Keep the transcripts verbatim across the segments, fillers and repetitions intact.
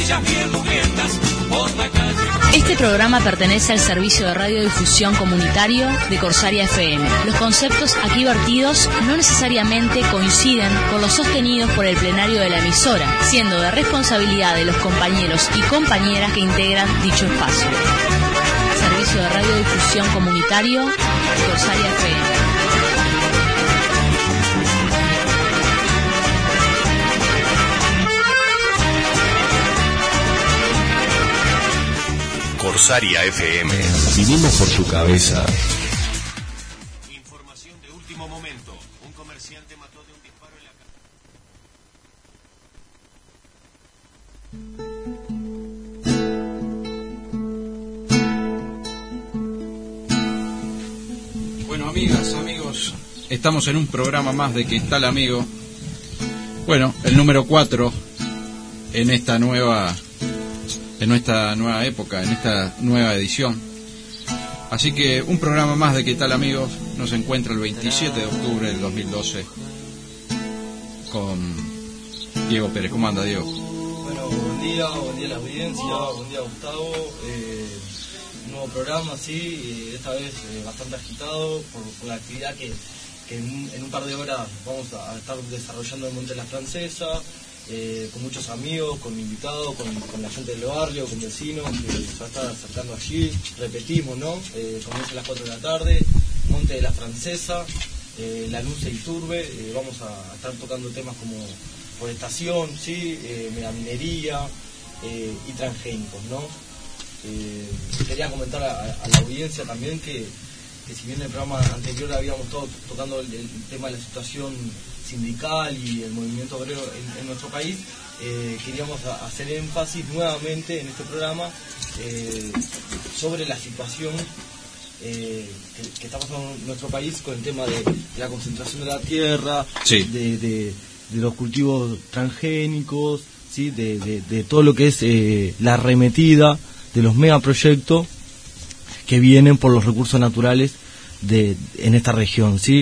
sillas bien mugrientas por la calle. Este programa pertenece al servicio de radiodifusión comunitario de Corsaria F M. Los conceptos aquí vertidos no necesariamente coinciden con los sostenidos por el plenario de la emisora, siendo de responsabilidad de los compañeros y compañeras que integran dicho espacio. Servicio de radiodifusión comunitario de Corsaria F M. Corsaria F M. Vivimos por tu cabeza. Información de último momento. Un comerciante mató de un disparo en la... Bueno, amigas, amigos, estamos en un programa más de ¿Qué tal, amigo? Bueno, el número cuatro en esta nueva... en esta nueva época, en esta nueva edición. Así que un programa más de ¿Qué tal, amigos? Nos encuentra el veintisiete de octubre del dos mil doce con Diego Pérez. ¿Cómo anda, Diego? Bueno, buen día, buen día a la audiencia, buen día, Gustavo. Eh, un nuevo programa, sí, eh, esta vez eh, bastante agitado por, por la actividad que, que en, en un par de horas vamos a, a estar desarrollando en Monte de la Francesa. Eh, con muchos amigos, con invitados, con, con la gente del barrio, con vecinos que se va a estar acercando allí. Repetimos, ¿no? Eh, comienza a las cuatro de la tarde, Monte de la Francesa, eh, Lanús e Iturbe. Eh, vamos a estar tocando temas como forestación, ¿sí? Eh, megaminería eh, y transgénicos, ¿no? Eh, quería comentar a, a la audiencia también que, que si bien en el programa anterior habíamos estado tocando el, el tema de la situación sindical y el movimiento obrero en, en nuestro país, eh, queríamos a, hacer énfasis nuevamente en este programa eh, sobre la situación eh, que, que está pasando en nuestro país con el tema de, de la concentración de la tierra, sí. de, de, de los cultivos transgénicos, ¿sí? de, de, de todo lo que es eh, la arremetida de los megaproyectos que vienen por los recursos naturales de, en esta región, ¿sí?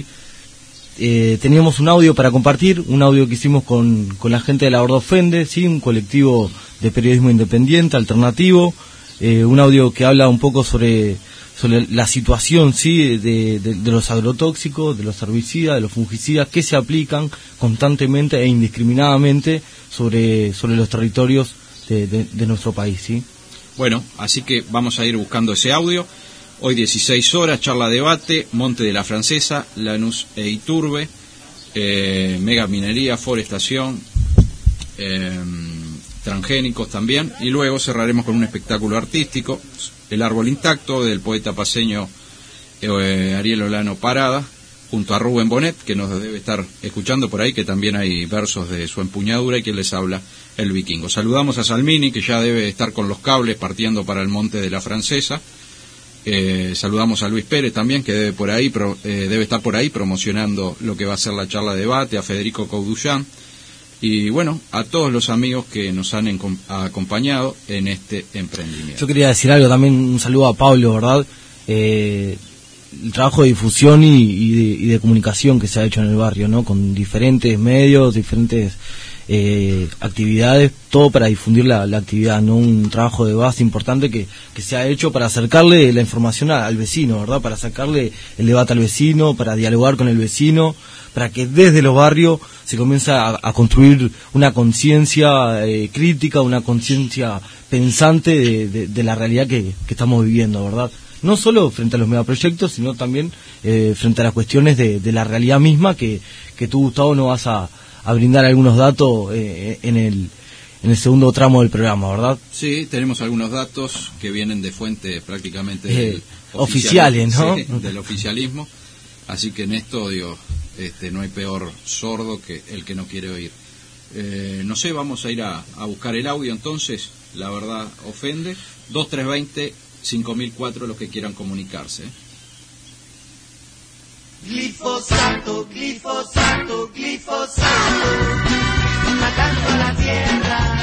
Eh, teníamos un audio para compartir, un audio que hicimos con, con la gente de La Verdad Ofende, ¿sí? Un colectivo de periodismo independiente, alternativo, eh, un audio que habla un poco sobre, sobre la situación, ¿sí? de, de, de los agrotóxicos, de los herbicidas, de los fungicidas que se aplican constantemente e indiscriminadamente sobre, sobre los territorios de, de, de nuestro país, ¿sí? Bueno, así que vamos a ir buscando ese audio. Hoy dieciséis horas, charla debate, Monte de la Francesa, Lanús e Iturbe, eh, megaminería, forestación, eh, transgénicos también, y luego cerraremos con un espectáculo artístico, El árbol intacto, del poeta paceño eh, Ariel Olano Parada, junto a Rubén Bonet, que nos debe estar escuchando por ahí, que también hay versos de su empuñadura, y que les habla el vikingo. Saludamos a Salmini, que ya debe estar con los cables partiendo para el Monte de la Francesa. Eh, saludamos a Luis Pérez también, que debe por ahí pro, eh, debe estar por ahí promocionando lo que va a ser la charla de debate, a Federico Coudullán, y bueno, a todos los amigos que nos han encom- acompañado en este emprendimiento. Yo quería decir algo también, un saludo a Pablo, ¿verdad? Eh, el trabajo de difusión y, y, de, y de comunicación que se ha hecho en el barrio, ¿no? Con diferentes medios, diferentes eh, actividades, todo para difundir la, la actividad, ¿no? Un trabajo de base importante que, que se ha hecho para acercarle la información a, al vecino, ¿verdad? Para sacarle el debate al vecino, para dialogar con el vecino, para que desde los barrios se comience a, a construir una conciencia eh, crítica, una conciencia pensante de, de, de la realidad que, que estamos viviendo, ¿verdad? No solo frente a los megaproyectos, sino también eh, frente a las cuestiones de, de la realidad misma, que, que tú, Gustavo, nos vas a, a brindar algunos datos eh, en el en el segundo tramo del programa, ¿verdad? Sí, tenemos algunos datos que vienen de fuentes prácticamente eh, del oficiales, ¿no? Sí, del oficialismo, así que en esto, digo, este, no hay peor sordo que el que no quiere oír. Eh, no sé, vamos a ir a, a buscar el audio entonces, La Verdad Ofende, dos tres dos cero cinco mil cuatro los que quieran comunicarse. Glifosato, glifosato, glifosato, matando a la tierra,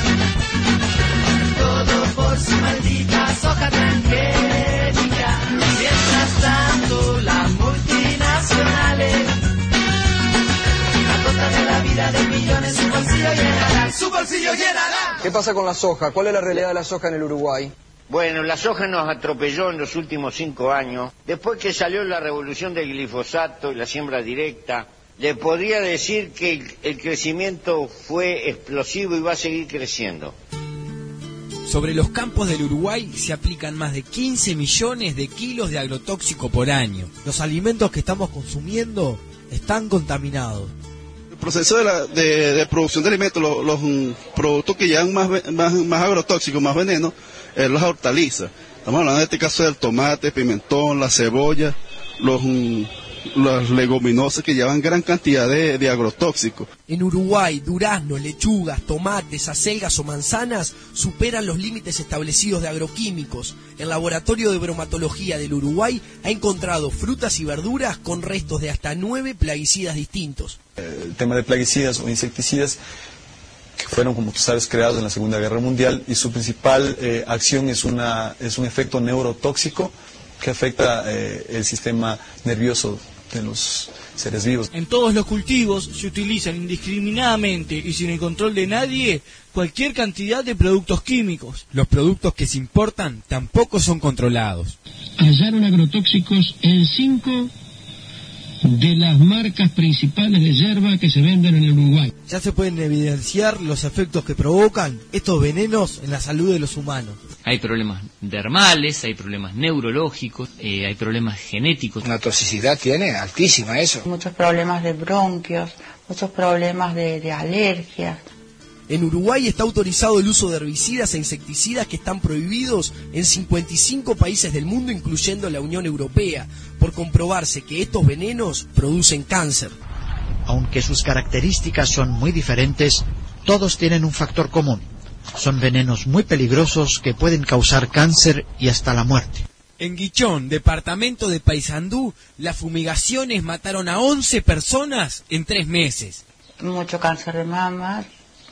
todo por su maldita soja transgénica. Mientras tanto, las multinacionales, a costa de la vida de millones, su bolsillo llenarán, su bolsillo llenarán. ¿Qué pasa con la soja? ¿Cuál es la realidad de la soja en el Uruguay? Bueno, la soja nos atropelló en los últimos cinco años. Después que salió la revolución del glifosato y la siembra directa, le podría decir que el, el crecimiento fue explosivo y va a seguir creciendo. Sobre los campos del Uruguay se aplican más de quince millones de kilos de agrotóxico por año. Los alimentos que estamos consumiendo están contaminados. El proceso de, la, de, de producción de alimentos, los, los um, productos que llevan más, más, más agrotóxicos, más veneno, es las hortalizas. Estamos hablando en este caso del tomate, pimentón, la cebolla, los, um, las leguminosas que llevan gran cantidad de, de agrotóxicos. En Uruguay, duraznos, lechugas, tomates, acelgas o manzanas superan los límites establecidos de agroquímicos. El Laboratorio de Bromatología del Uruguay ha encontrado frutas y verduras con restos de hasta nueve plaguicidas distintos. El tema de plaguicidas o insecticidas que fueron, como tú sabes, creados en la Segunda Guerra Mundial, y su principal eh, acción es, una, es un efecto neurotóxico que afecta eh, el sistema nervioso de los seres vivos. En todos los cultivos se utilizan indiscriminadamente y sin el control de nadie cualquier cantidad de productos químicos. Los productos que se importan tampoco son controlados. Hallaron agrotóxicos en cinco de las marcas principales de yerba que se venden en el Uruguay. Ya se pueden evidenciar los efectos que provocan estos venenos en la salud de los humanos. Hay problemas dermales, hay problemas neurológicos, eh, hay problemas genéticos. Una toxicidad tiene altísima eso. Muchos problemas de bronquios, muchos problemas de, de alergias. En Uruguay está autorizado el uso de herbicidas e insecticidas que están prohibidos en cincuenta y cinco países del mundo, incluyendo la Unión Europea, por comprobarse que estos venenos producen cáncer. Aunque sus características son muy diferentes, todos tienen un factor común. Son venenos muy peligrosos que pueden causar cáncer y hasta la muerte. En Guichón, departamento de Paysandú, las fumigaciones mataron a once personas en tres meses. Mucho cáncer de mama.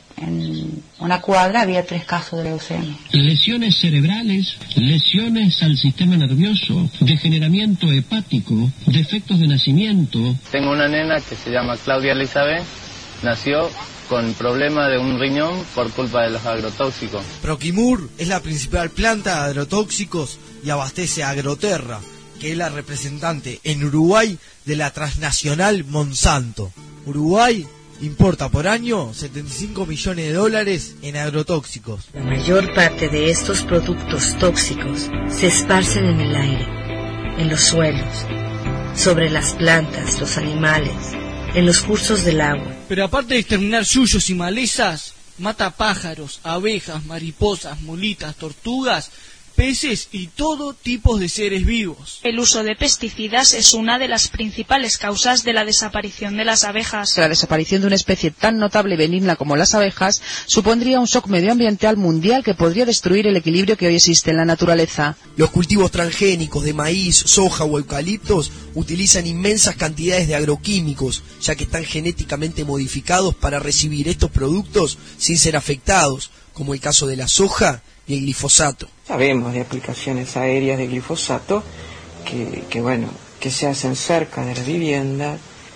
En una cuadra había tres casos de leucemia. Lesiones cerebrales, lesiones al sistema nervioso, degeneramiento hepático, defectos de nacimiento. Tengo una nena que se llama Claudia Elizabeth, nació con problema de un riñón por culpa de los agrotóxicos. Proquimur es la principal planta de agrotóxicos y abastece a Agroterra, que es la representante en Uruguay de la transnacional Monsanto. Uruguay importa por año setenta y cinco millones de dólares en agrotóxicos. La mayor parte de estos productos tóxicos se esparcen en el aire, en los suelos, sobre las plantas, los animales, en los cursos del agua. Pero aparte de exterminar yuyos y malezas, mata pájaros, abejas, mariposas, molitas, tortugas, peces y todo tipo de seres vivos. El uso de pesticidas es una de las principales causas de la desaparición de las abejas. La desaparición de una especie tan notable y benigna como las abejas supondría un shock medioambiental mundial que podría destruir el equilibrio que hoy existe en la naturaleza. Los cultivos transgénicos de maíz, soja o eucaliptos utilizan inmensas cantidades de agroquímicos, ya que están genéticamente modificados para recibir estos productos sin ser afectados, como el caso de la soja y el glifosato. Sabemos de aplicaciones aéreas de glifosato que, que bueno, que se hacen cerca de la vivienda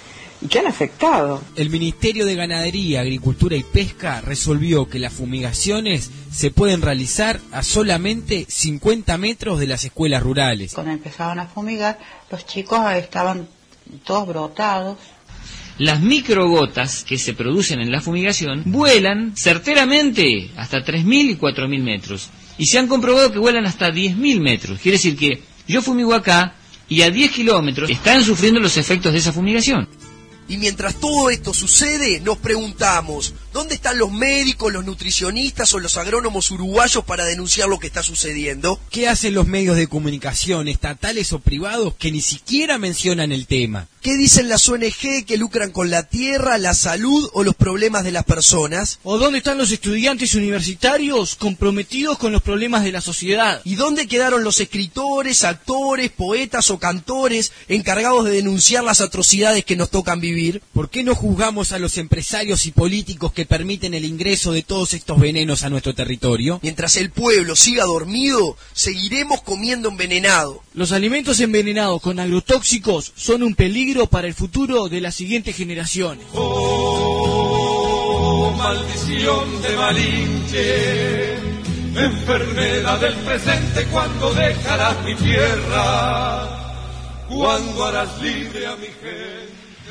y que han afectado. El Ministerio de Ganadería, Agricultura y Pesca resolvió que las fumigaciones se pueden realizar a solamente cincuenta metros de las escuelas rurales. Cuando empezaban a fumigar, los chicos estaban todos brotados. Las microgotas que se producen en la fumigación vuelan certeramente hasta tres mil y cuatro mil metros. Y se han comprobado que vuelan hasta diez mil metros. Quiere decir que yo fumigo acá y a diez kilómetros están sufriendo los efectos de esa fumigación. Y mientras todo esto sucede, nos preguntamos, ¿dónde están los médicos, los nutricionistas o los agrónomos uruguayos para denunciar lo que está sucediendo? ¿Qué hacen los medios de comunicación, estatales o privados, que ni siquiera mencionan el tema? ¿Qué dicen las O N G que lucran con la tierra, la salud o los problemas de las personas? ¿O dónde están los estudiantes universitarios comprometidos con los problemas de la sociedad? ¿Y dónde quedaron los escritores, actores, poetas o cantores encargados de denunciar las atrocidades que nos tocan vivir? ¿Por qué no juzgamos a los empresarios y políticos que permiten el ingreso de todos estos venenos a nuestro territorio? Mientras el pueblo siga dormido, seguiremos comiendo envenenado. Los alimentos envenenados con agrotóxicos son un peligro para el futuro de las siguientes generaciones. Oh, oh maldición de Malinche, enfermedad del presente, ¿cuándo dejarás mi tierra? ¿Cuándo harás libre a mi gente?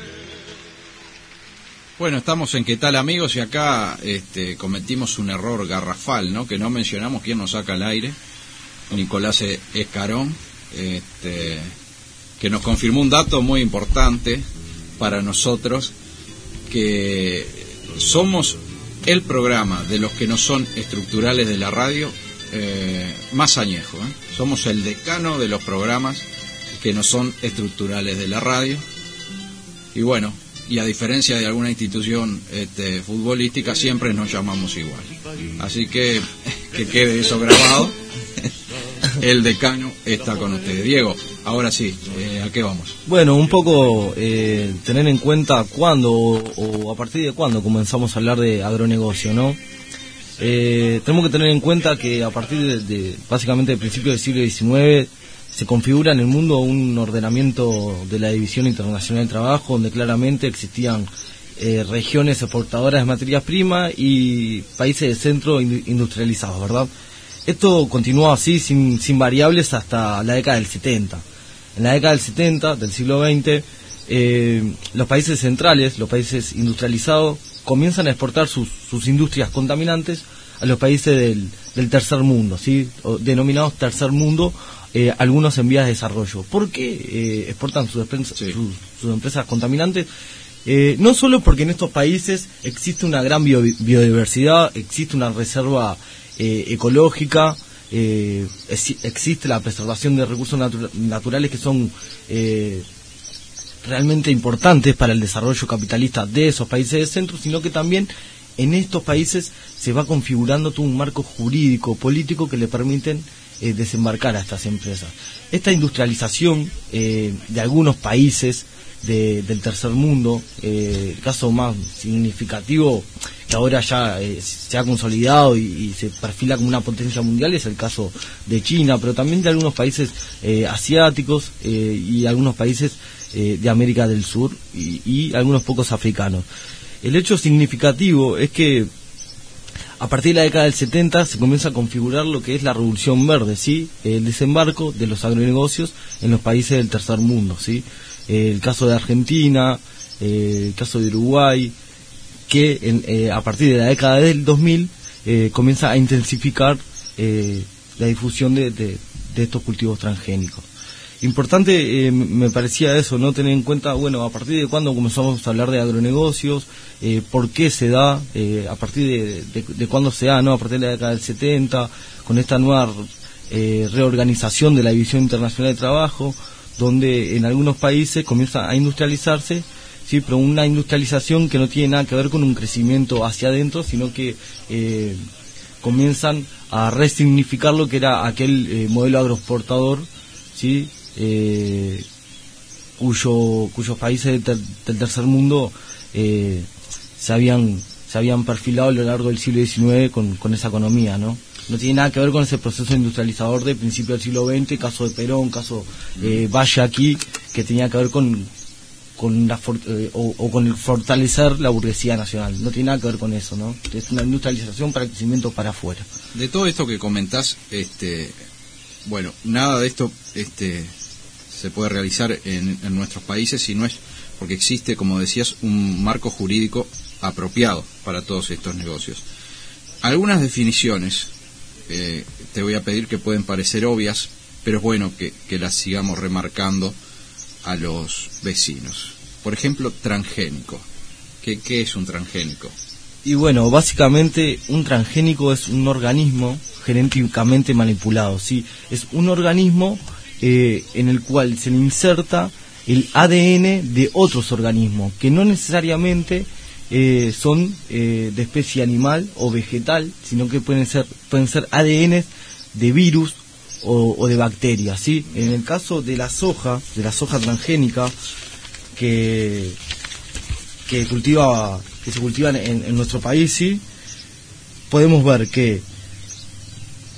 Bueno, estamos en ¿Qué tal, amigos? Y acá este, cometimos un error garrafal, ¿no? Que no mencionamos quién nos saca al aire, Nicolás Escarón, este, que nos confirmó un dato muy importante para nosotros, que somos el programa de los que no son estructurales de la radio eh, más añejo, ¿eh? Somos el decano de los programas que no son estructurales de la radio. Y bueno, y a diferencia de alguna institución este, futbolística, siempre nos llamamos igual. Así que que quede eso grabado. El decano está con ustedes. Diego, ahora sí, eh, ¿a qué vamos? Bueno, un poco eh, tener en cuenta cuándo o, o a partir de cuándo comenzamos a hablar de agronegocio, ¿no? Eh, tenemos que tener en cuenta que a partir de, de básicamente el principio del siglo diecinueve se configura en el mundo un ordenamiento de la División Internacional del Trabajo, donde claramente existían eh, regiones exportadoras de materias primas y países de centro industrializados, ¿verdad? Esto continuó así, sin, sin variables, hasta la década del setenta. En la década del setenta, del siglo veinte, eh, los países centrales, los países industrializados, comienzan a exportar sus, sus industrias contaminantes a los países del, del tercer mundo, ¿sí? O denominados tercer mundo, eh, algunos en vías de desarrollo. ¿Por qué eh, exportan sus, sí. sus, sus empresas contaminantes? Eh, no solo porque en estos países existe una gran bio, biodiversidad, existe una reserva Eh, ecológica, eh, es, existe la preservación de recursos natu naturales que son eh, realmente importantes para el desarrollo capitalista de esos países de centro, sino que también en estos países se va configurando todo un marco jurídico, político que le permiten eh, desembarcar a estas empresas. Esta industrialización eh, de algunos países de, del tercer mundo, eh, el caso más significativo que ahora ya eh, se ha consolidado y, y se perfila como una potencia mundial es el caso de China, pero también de algunos países eh, asiáticos eh, y algunos países eh, de América del Sur y, y algunos pocos africanos. El hecho significativo es que a partir de la década del setenta se comienza a configurar lo que es la revolución verde, ¿sí? El desembarco de los agronegocios en los países del tercer mundo, ¿sí? Eh, el caso de Argentina, eh, el caso de Uruguay, que en, eh, a partir de la década del dos mil eh, comienza a intensificar eh, la difusión de, de, de estos cultivos transgénicos. Importante eh, me parecía eso, no tener en cuenta, bueno, a partir de cuándo comenzamos a hablar de agronegocios, eh, por qué se da, eh, a partir de, de, de cuándo se da, ¿no? A partir de la década del setenta, con esta nueva eh, reorganización de la División Internacional de Trabajo, donde en algunos países comienza a industrializarse, sí, pero una industrialización que no tiene nada que ver con un crecimiento hacia adentro, sino que eh, comienzan a resignificar lo que era aquel eh, modelo agroexportador, sí, eh, cuyo cuyos países del, ter, del tercer mundo eh, se habían se habían perfilado a lo largo del siglo diecinueve con, con esa economía, ¿no? No tiene nada que ver con ese proceso industrializador de principio del siglo veinte, caso de Perón, caso eh, Valle aquí, que tenía que ver con con la for eh, o, o con el fortalecer la burguesía nacional. No tiene nada que ver con eso, ¿no? Es una industrialización para el crecimiento para afuera. De todo esto que comentás, este, bueno, nada de esto este, se puede realizar en, en nuestros países si no es porque existe, como decías, un marco jurídico apropiado para todos estos negocios. Algunas definiciones eh, te voy a pedir que pueden parecer obvias, pero es bueno que, que las sigamos remarcando a los vecinos. Por ejemplo, transgénico. ¿Qué, qué es un transgénico? Y bueno, básicamente un transgénico es un organismo genéticamente manipulado, ¿sí? Es un organismo eh, en el cual se le inserta el A D N de otros organismos, que no necesariamente eh, son eh, de especie animal o vegetal, sino que pueden ser, pueden ser A D N de virus O, o de bacterias, ¿sí? En el caso de la soja, de la soja transgénica que que cultiva que se cultiva en, en nuestro país, ¿sí? Podemos ver que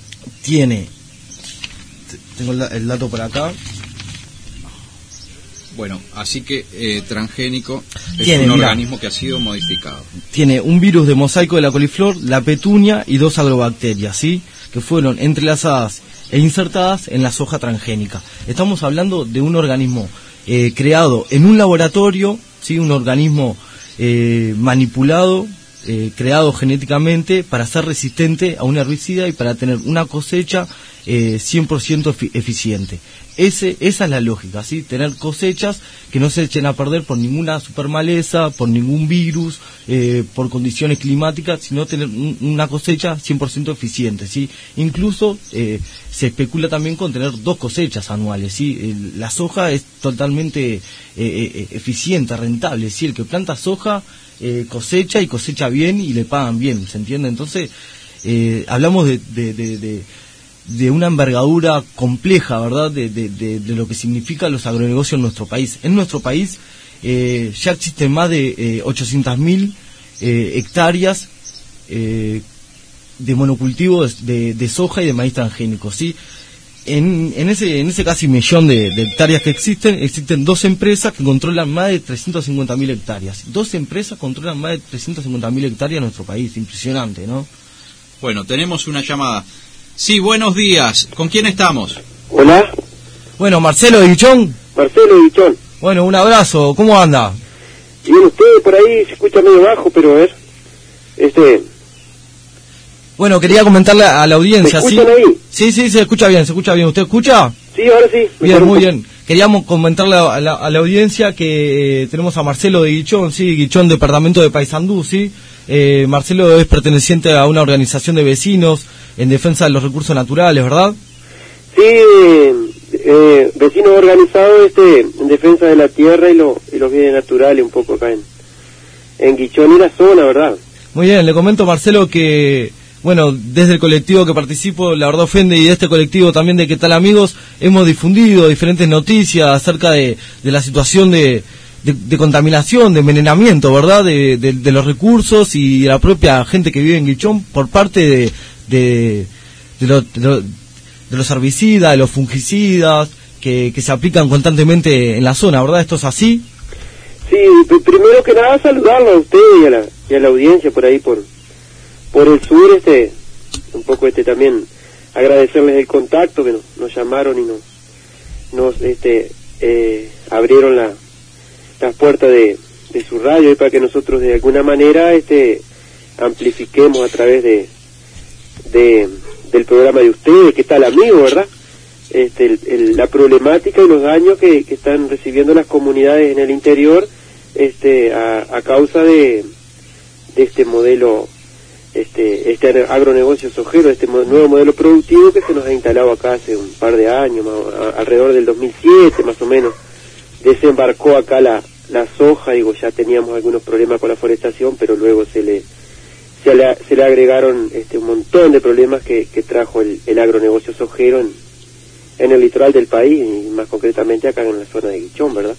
tiene, tengo el, el dato por acá, Bueno, así que eh, transgénico es Tiene, un mira, organismo que ha sido modificado. Tiene un virus de mosaico de la coliflor, la petunia y dos agrobacterias, ¿sí? Que fueron entrelazadas e insertadas en la soja transgénica. Estamos hablando de un organismo eh, creado en un laboratorio, ¿sí? Un organismo eh, manipulado, eh, creado genéticamente para ser resistente a un herbicida y para tener una cosecha eh, cien por ciento efi- eficiente. Ese, esa es la lógica, ¿sí? Tener cosechas que no se echen a perder por ninguna supermaleza, por ningún virus, eh, por condiciones climáticas, sino tener un, una cosecha cien por ciento eficiente, ¿sí? Incluso eh, se especula también con tener dos cosechas anuales, ¿sí? El, la soja es totalmente eh, eh, eficiente, rentable, ¿sí? El que planta soja eh, cosecha y cosecha bien y le pagan bien, ¿se entiende? Entonces, eh, hablamos de... de, de, de de una envergadura compleja, ¿verdad?, de, de, de, de lo que significan los agronegocios en nuestro país. En nuestro país eh, ya existen más de eh, ochocientas mil eh, hectáreas eh, de monocultivo de, de, de soja y de maíz transgénico, ¿sí? En, en ese en ese casi millón de, de hectáreas que existen, existen dos empresas que controlan más de trescientas cincuenta mil hectáreas. Dos empresas controlan más de trescientas cincuenta mil hectáreas en nuestro país. Impresionante, ¿no? Bueno, tenemos una llamada. Sí, buenos días. ¿Con quién estamos? Hola. Bueno, Marcelo de Guichón. Marcelo de Guichón. Bueno, un abrazo. ¿Cómo anda? Bien, usted por ahí se escucha medio bajo, pero a ver. Este... Bueno, quería comentarle a la audiencia. ¿Me escuchan ¿sí? ahí? Sí, sí, se escucha bien, se escucha bien. ¿Usted escucha? Sí, ahora sí. Bien, muy bien. Queríamos comentarle a la, a la audiencia que eh, tenemos a Marcelo de Guichón, sí, Guichón, departamento de Paysandú, sí. Eh, Marcelo es perteneciente a una organización de vecinos en defensa de los recursos naturales, ¿verdad? Sí, eh, vecinos organizados este, en defensa de la tierra y, lo, y los bienes naturales, un poco acá en, en Guichón y la zona, ¿verdad? Muy bien, le comento, Marcelo, que, bueno, desde el colectivo que participo, La Verdad Ofende, y de este colectivo también de ¿Qué tal, amigos?, hemos difundido diferentes noticias acerca de, de la situación de, de, de contaminación, de envenenamiento, ¿verdad?, de, de, de los recursos y de la propia gente que vive en Guichón por parte de de, de, lo, de, lo, de los herbicidas, de los fungicidas que, que se aplican constantemente en la zona, ¿verdad? ¿Esto es así? Sí, primero que nada saludarlo a usted y a la, y a la audiencia por ahí, por por el sur, este un poco este también agradecerles el contacto que nos, nos llamaron y nos, nos este eh, abrieron la, las puertas de, de su radio y para que nosotros de alguna manera este amplifiquemos a través de de del programa de ustedes, ¿Qué tal, amigo?, ¿verdad? Este, el, el, la problemática y los daños que, que están recibiendo las comunidades en el interior este a, a causa de, de este modelo, este este agronegocio sojero, este mo- nuevo modelo productivo que se nos ha instalado acá hace un par de años, más, a, alrededor del dos mil siete más o menos, desembarcó acá la, la soja. Digo, ya teníamos algunos problemas con la forestación, pero luego se le Se le, se le agregaron este, un montón de problemas que, que trajo el, el agronegocio sojero en, en el litoral del país y más concretamente acá en la zona de Guichón, ¿verdad?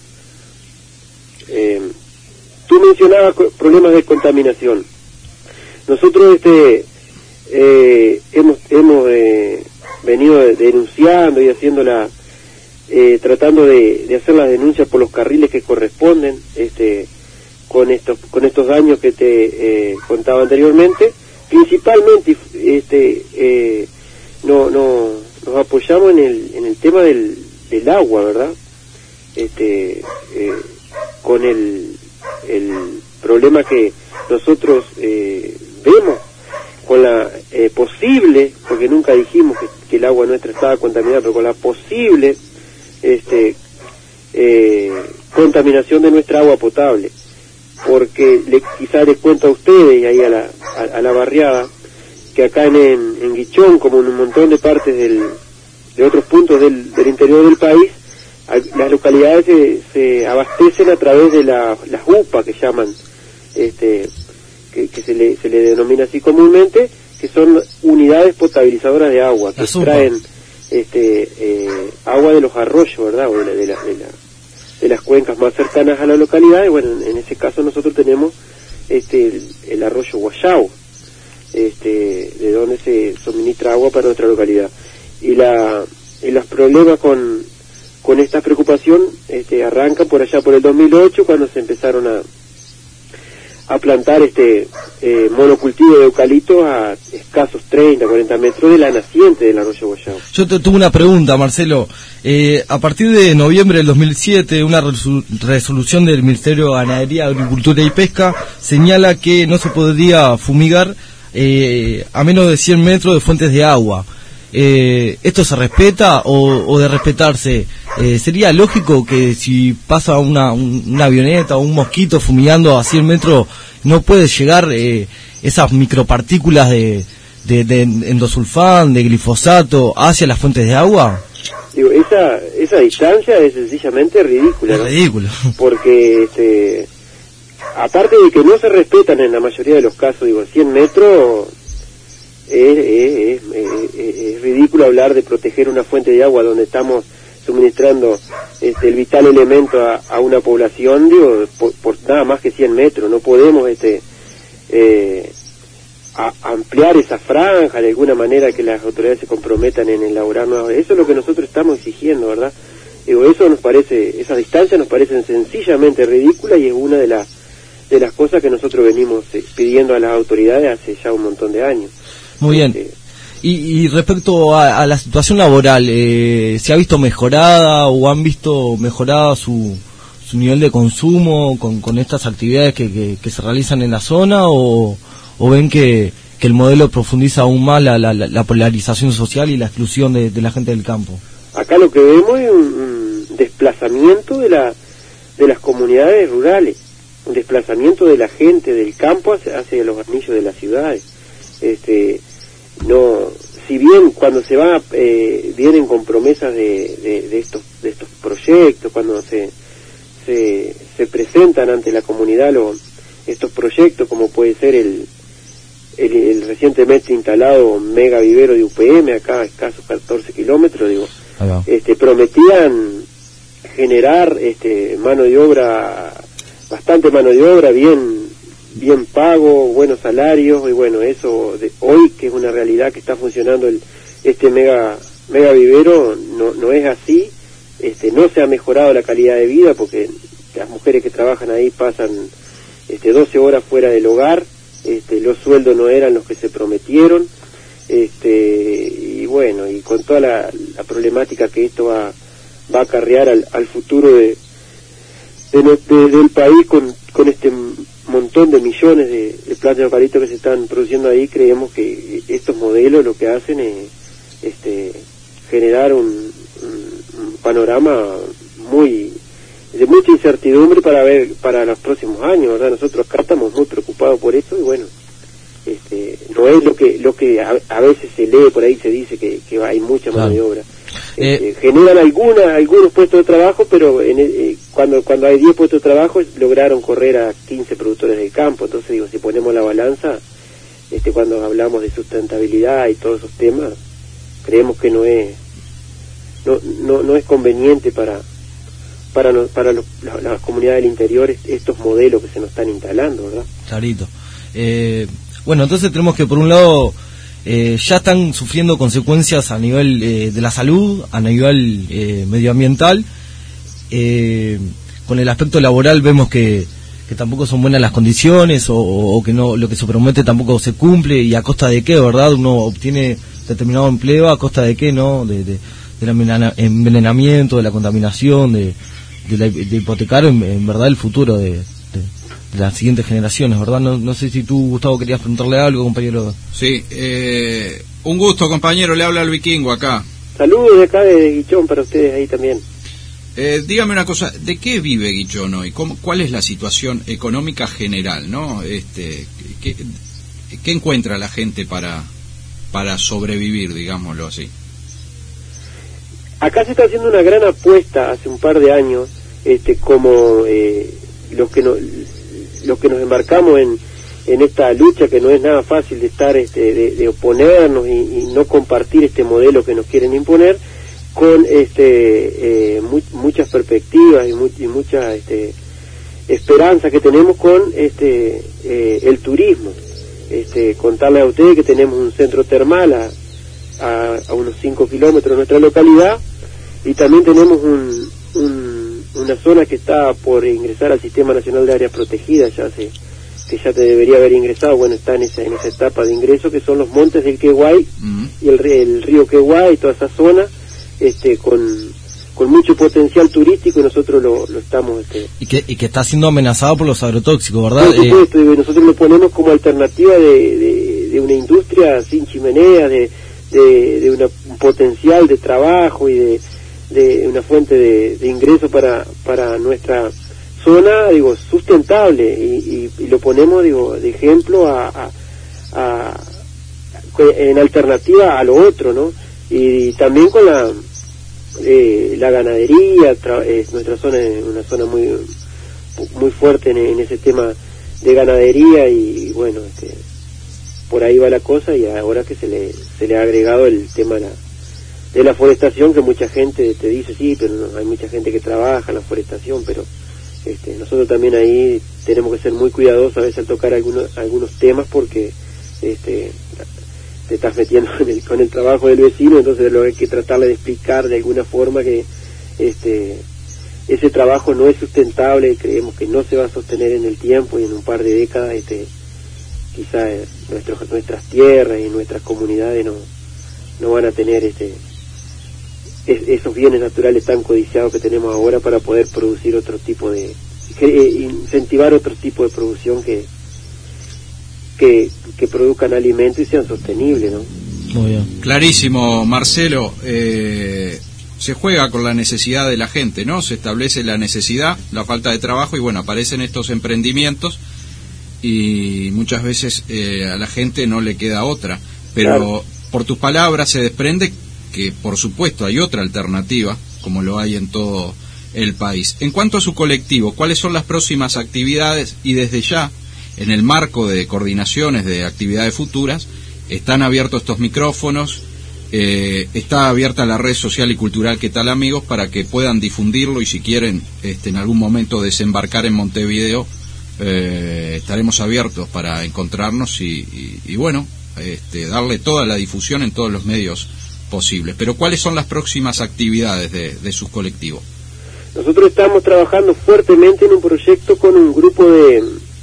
Eh, tú mencionabas co- problemas de contaminación. Nosotros este eh, hemos hemos eh, venido denunciando y haciendo la eh, tratando de, de hacer las denuncias por los carriles que corresponden, este con estos con estos daños que te eh, contaba anteriormente. Principalmente este eh, no no nos apoyamos en el en el tema del, del agua, ¿verdad? Este eh, con el el problema que nosotros eh, vemos con la eh, posible, porque nunca dijimos que, que el agua nuestra estaba contaminada, pero con la posible este eh, contaminación de nuestra agua potable. Porque le, quizá les cuento a ustedes y ahí a la, a, a la barriada que acá en, en Guichón, como en un montón de partes del, de otros puntos del, del interior del país, las localidades se, se abastecen a través de la, las U P A que llaman, este, que, que se le se le denomina así comúnmente, que son unidades potabilizadoras de agua, que traen este eh, agua de los arroyos, ¿verdad?, o de la, de la, de la de las cuencas más cercanas a la localidad. Y bueno, en, en ese caso nosotros tenemos este el, el arroyo Guayao, este de donde se suministra agua para nuestra localidad. Y la y los problemas con con esta preocupación este, arranca por allá por el dos mil ocho, cuando se empezaron a a plantar este eh, monocultivo de eucalipto a escasos treinta, cuarenta metros de la naciente del arroyo Guayabo. Yo te tuve una pregunta, Marcelo. Eh, a partir de noviembre del dos mil siete, una resol- resolución del Ministerio de Ganadería, Agricultura y Pesca señala que no se podría fumigar eh, a menos de cien metros de fuentes de agua. Eh, ¿Esto se respeta o, o de respetarse? Eh, ¿Sería lógico que si pasa una, un, una avioneta o un mosquito fumigando a cien metros no puede llegar eh, esas micropartículas de, de, de endosulfán, de glifosato hacia las fuentes de agua? Digo, esa esa distancia es sencillamente ridícula, ¿no? Es ridículo. Porque, este, aparte de que no se respetan en la mayoría de los casos, digo, cien metros... Es, es, es, es, es ridículo hablar de proteger una fuente de agua donde estamos suministrando este, el vital elemento a, a una población, digo, por, por nada más que cien metros. No podemos este eh, a, ampliar esa franja de alguna manera, que las autoridades se comprometan en elaborar nuevas. Eso es lo que nosotros estamos exigiendo, ¿verdad? Digo, eso nos parece, esas distancias nos parecen sencillamente ridículas, y es una de las de las cosas que nosotros venimos eh, pidiendo a las autoridades hace ya un montón de años. Muy bien. Y, y respecto a, a la situación laboral, eh, ¿se ha visto mejorada o han visto mejorada su, su nivel de consumo con, con estas actividades que, que, que se realizan en la zona, o, o ven que, que el modelo profundiza aún más la, la, la polarización social y la exclusión de, de la gente del campo? Acá lo que vemos es un, un desplazamiento de, la, de las comunidades rurales, un desplazamiento de la gente del campo hacia, hacia los anillos de las ciudades. Este, no, si bien cuando se va eh, vienen con promesas de, de, de estos de estos proyectos, cuando se se, se presentan ante la comunidad los, estos proyectos, como puede ser el, el, el recientemente instalado mega vivero de U P M acá a escasos catorce kilómetros, digo, este, prometían generar este mano de obra, bastante mano de obra, bien bien pago, buenos salarios, y bueno, eso de hoy, que es una realidad que está funcionando el este mega mega vivero, no no es así. Este, no se ha mejorado la calidad de vida, porque las mujeres que trabajan ahí pasan este doce horas fuera del hogar, este los sueldos no eran los que se prometieron, este y bueno, y con toda la, la problemática que esto va va a acarrear al, al futuro de, de, de del país con con este montón de millones de, de plantas de eucalipto que se están produciendo ahí. Creemos que estos modelos lo que hacen es este generar un, un, un panorama muy de mucha incertidumbre para ver para los próximos años, ¿verdad? Nosotros acá estamos muy preocupados por eso, y bueno, este no es lo que lo que a, a veces se lee por ahí, se dice que, que hay mucha mano de obra. Este, eh, generan algunas algunos puestos de trabajo, pero en, eh, cuando cuando hay diez puestos de trabajo lograron correr a quince productores del campo. Entonces digo, si ponemos la balanza, este cuando hablamos de sustentabilidad y todos esos temas, creemos que no es no no, no es conveniente para para no, para los, la, las comunidades del interior estos modelos que se nos están instalando, ¿verdad? Clarito. Eh, bueno, entonces tenemos que, por un lado, eh, ya están sufriendo consecuencias a nivel eh, de la salud, a nivel eh, medioambiental. Eh, con el aspecto laboral vemos que, que tampoco son buenas las condiciones, o, o que no lo que se promete tampoco se cumple, y a costa de qué, ¿verdad? Uno obtiene determinado empleo, a costa de qué, ¿no? De, de, del envenenamiento, de la contaminación, de, de, la, de hipotecar en, en verdad el futuro de, de, de las siguientes generaciones, ¿verdad? No, no sé si tú, Gustavo, querías preguntarle algo, compañero. Sí, eh, un gusto, compañero, le habla el Vikingo acá. Saludos de acá de Guichón para ustedes ahí también. Eh, dígame una cosa, ¿de qué vive Guichón hoy? ¿Cómo, ¿Cuál es la situación económica general, no? Este, ¿qué, qué encuentra la gente para, para sobrevivir, digámoslo así? Acá se está haciendo una gran apuesta hace un par de años, este, como eh, los que no, los que nos embarcamos en, en esta lucha, que no es nada fácil de estar, este, de, de oponernos y, y no compartir este modelo que nos quieren imponer, con este eh, mu muchas perspectivas y, mu y mucha este, esperanza que tenemos con este eh, el turismo. Este, contarle a ustedes que tenemos un centro termal a, a, a unos cinco kilómetros de nuestra localidad, y también tenemos un, un, una zona que está por ingresar al Sistema Nacional de Áreas Protegidas, ya se, que ya te debería haber ingresado, bueno, está en esa, en esa etapa de ingreso, que son los montes del Queguay mm. y el, el río Queguay, toda esa zona, este, con, con mucho potencial turístico, y nosotros lo, lo estamos... Este, y, que, y que está siendo amenazado por los agrotóxicos, ¿verdad? Por supuesto, eh... nosotros lo ponemos como alternativa de, de, de una industria sin chimeneas, de, de, de una, un potencial de trabajo y de, de una fuente de, de ingreso para, para nuestra zona, digo, sustentable, y, y, y lo ponemos, digo, de ejemplo a, a, a, en alternativa a lo otro, ¿no? Y, y también con la eh, la ganadería, tra, eh, nuestra zona es una zona muy muy fuerte en, en ese tema de ganadería, y bueno, este, por ahí va la cosa, y ahora que se le se le ha agregado el tema de la, de la forestación, que mucha gente te dice, sí, pero no, hay mucha gente que trabaja en la forestación, pero este, nosotros también ahí tenemos que ser muy cuidadosos a veces al tocar algunos algunos temas, porque este te estás metiendo en el, con el trabajo del vecino, entonces lo hay que tratarle de explicar de alguna forma que este ese trabajo no es sustentable, creemos que no se va a sostener en el tiempo, y en un par de décadas este quizá eh, nuestros, nuestras tierras y nuestras comunidades no no van a tener este es, esos bienes naturales tan codiciados que tenemos ahora para poder producir otro tipo de que, eh, incentivar otro tipo de producción que que, que produzcan alimentos y sean sostenibles, ¿no? Muy bien. Clarísimo, Marcelo. Eh, se juega con la necesidad de la gente, ¿no? Se establece la necesidad, la falta de trabajo, y bueno, aparecen estos emprendimientos, y muchas veces eh, a la gente no le queda otra. Pero claro, por tus palabras se desprende que, por supuesto, hay otra alternativa, como lo hay en todo el país. En cuanto a su colectivo, ¿cuáles son las próximas actividades? Y desde ya, en el marco de coordinaciones de actividades futuras, están abiertos estos micrófonos, eh, está abierta la red social y cultural ¿Qué tal, amigos?, para que puedan difundirlo, y si quieren este, en algún momento desembarcar en Montevideo, eh, estaremos abiertos para encontrarnos y, y, y bueno, este, darle toda la difusión en todos los medios posibles. Pero ¿cuáles son las próximas actividades de, de sus colectivos? Nosotros estamos trabajando fuertemente en un proyecto con un grupo de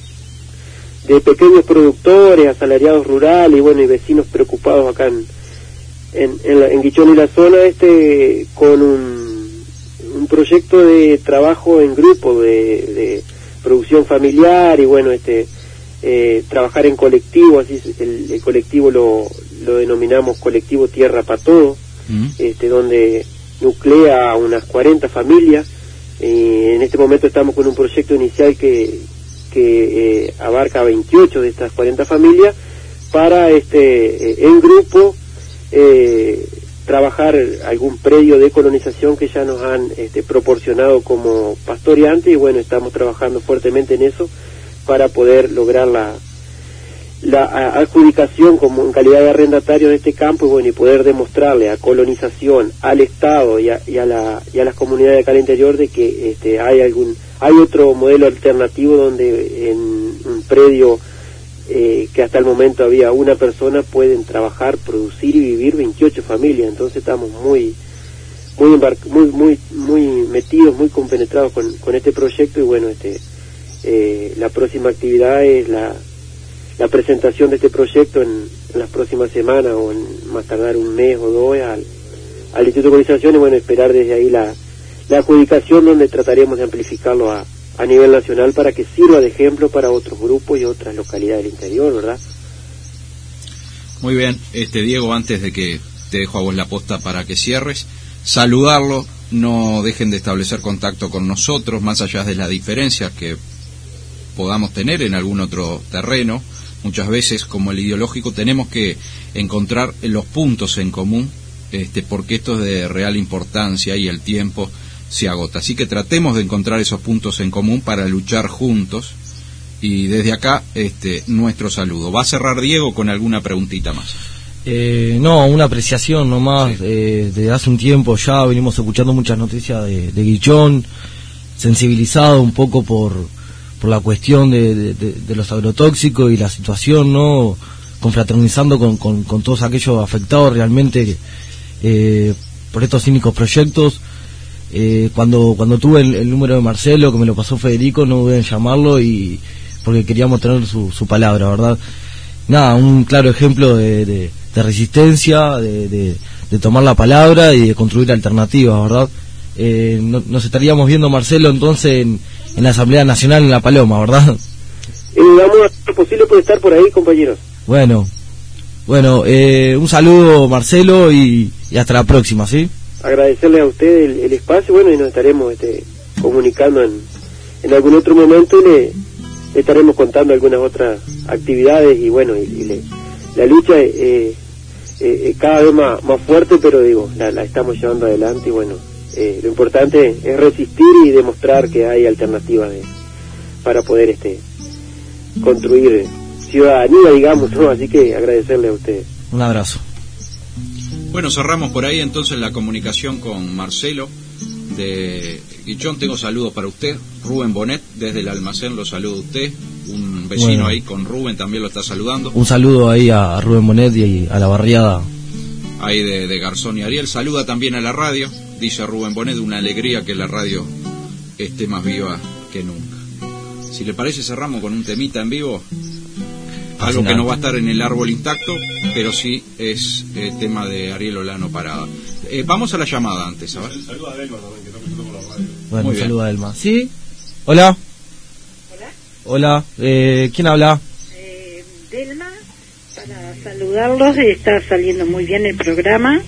de pequeños productores, asalariados rurales y bueno, y vecinos preocupados acá en en, en, la, en Guichón y la zona, este con un, un proyecto de trabajo en grupo, de, de producción familiar, y bueno, este eh, trabajar en colectivo, así el, el colectivo lo, lo denominamos Colectivo Tierra para Todos, mm. este donde nuclea a unas cuarenta familias, y en este momento estamos con un proyecto inicial que que eh, abarca veintiocho de estas cuarenta familias, para este eh, en grupo eh, trabajar algún predio de colonización que ya nos han este, proporcionado como pastoreante, y bueno, estamos trabajando fuertemente en eso para poder lograr la la adjudicación como en calidad de arrendatario de este campo, y bueno, y poder demostrarle a colonización, al Estado y a, y a la y a las comunidades de acá al interior de que este hay algún hay otro modelo alternativo donde en un predio eh, que hasta el momento había una persona pueden trabajar, producir y vivir veintiocho familias. Entonces estamos muy muy muy muy muy metidos, muy compenetrados con, con este proyecto, y bueno, este eh, la próxima actividad es la la presentación de este proyecto en, en las próximas semanas, o en más tardar un mes o dos, al, al Instituto de Colonización, y bueno, esperar desde ahí la, la adjudicación, donde trataremos de amplificarlo a, a nivel nacional para que sirva de ejemplo para otros grupos y otras localidades del interior, ¿verdad? Muy bien, este Diego, antes de que te dejo a vos la posta para que cierres, saludarlo, no dejen de establecer contacto con nosotros, más allá de las diferencias que podamos tener en algún otro terreno. Muchas veces, como el ideológico, tenemos que encontrar los puntos en común, este, porque esto es de real importancia y el tiempo se agota. Así que tratemos de encontrar esos puntos en común para luchar juntos, y desde acá este, nuestro saludo. ¿Va a cerrar Diego con alguna preguntita más? Eh, no, una apreciación nomás. Sí. Eh, desde hace un tiempo ya venimos escuchando muchas noticias de, de Guichón, sensibilizado un poco por... por la cuestión de, de, de los agrotóxicos y la situación, ¿no? Confraternizando con, con, con todos aquellos afectados realmente, eh, por estos cínicos proyectos. Eh, cuando cuando tuve el, el número de Marcelo, que me lo pasó Federico, no dudé en llamarlo, y porque queríamos tener su, su palabra, ¿verdad? Nada, un claro ejemplo de, de, de resistencia, de, de, de tomar la palabra y de construir alternativas, ¿verdad? Eh, no, nos estaríamos viendo, Marcelo, entonces en, en la Asamblea Nacional en La Paloma, ¿verdad? Eh, vamos a hacer lo posible por estar por ahí, compañeros. Bueno, bueno, eh, un saludo, Marcelo, y, y hasta la próxima, ¿sí? Agradecerle a usted el, el espacio, bueno, y nos estaremos este, comunicando en, en algún otro momento, y le, le estaremos contando algunas otras actividades, y bueno, y, y le, la lucha es eh, eh, cada vez más, más fuerte, pero digo, la, la estamos llevando adelante, y bueno, eh, lo importante es resistir y demostrar que hay alternativas de, para poder este construir ciudadanía, digamos, ¿no? Así que agradecerle a ustedes. Un abrazo. Bueno, cerramos por ahí entonces la comunicación con Marcelo de Guichón. Tengo saludos para usted. Rubén Bonet, desde el almacén, lo saluda usted. Un vecino bueno, ahí con Rubén también lo está saludando. Un saludo ahí a Rubén Bonet y a la barriada. Ahí de, de Garzón y Ariel. Saluda también a la radio, dice Rubén Bonet, una alegría que la radio esté más viva que nunca. Si le parece, cerramos con un temita en vivo. Algo que no va a estar en el árbol intacto, pero sí es eh, tema de Ariel Olano Parada. Eh, vamos a la llamada antes, a ver. Saluda a Delma también, que está empezando por la radio. Bueno, saluda a Delma. ¿Sí? Hola. Hola. Hola. Eh, ¿Quién habla? Eh, Delma, para saludarlos. Está saliendo muy bien el programa.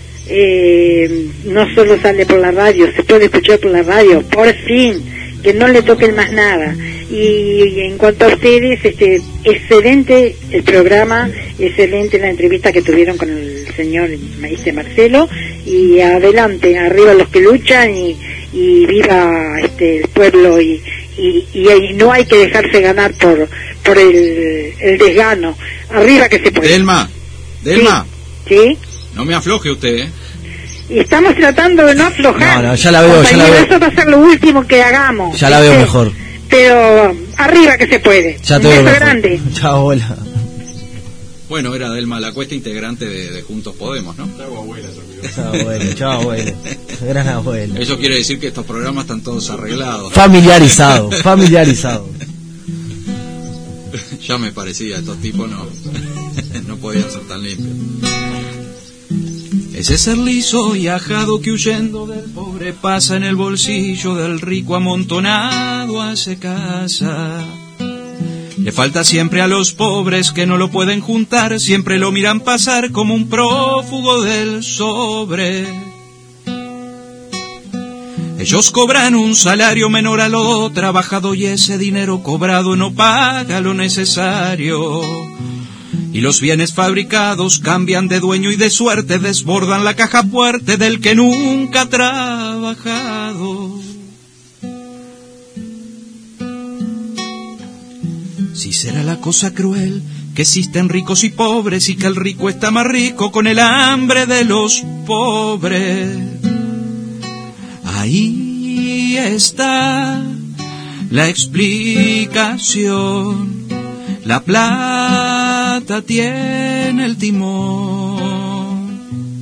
Eh, no solo sale por la radio, se puede escuchar por la radio, por fin, que no le toquen más nada. Y, y en cuanto a ustedes, este, excelente el programa, excelente la entrevista que tuvieron con el señor este Marcelo, y adelante, arriba los que luchan, y, y viva este el pueblo, y, y, y, y no hay que dejarse ganar por por el, el desgano, arriba que se puede. Delma, Delma, sí, ¿sí? No me afloje usted, ¿eh? Y estamos tratando de no aflojar. No, no, ya la veo, ya la veo. Eso va a ser lo último que hagamos. Ya la veo ¿sí? mejor. Pero arriba que se puede. Ya te un veo beso mejor. Grande. Chao, hola. Bueno, era Delma La Cuesta, integrante de, de Juntos Podemos, ¿no? Chao, abuela, chao, abuela. Chao, abuela. Gran abuela. Eso quiere decir que estos programas están todos arreglados. Familiarizados, familiarizados. Ya me parecía, estos tipos no, no podían ser tan limpios. Ese ser liso y ajado que huyendo del pobre pasa en el bolsillo del rico amontonado hace casa. Le falta siempre a los pobres que no lo pueden juntar, siempre lo miran pasar como un prófugo del sobre. Ellos cobran un salario menor a lo trabajado y ese dinero cobrado no paga lo necesario. Y los bienes fabricados cambian de dueño y de suerte, desbordan la caja fuerte del que nunca ha trabajado. Si será la cosa cruel que existen ricos y pobres y que el rico está más rico con el hambre de los pobres. Ahí está la explicación. La plata tiene el timón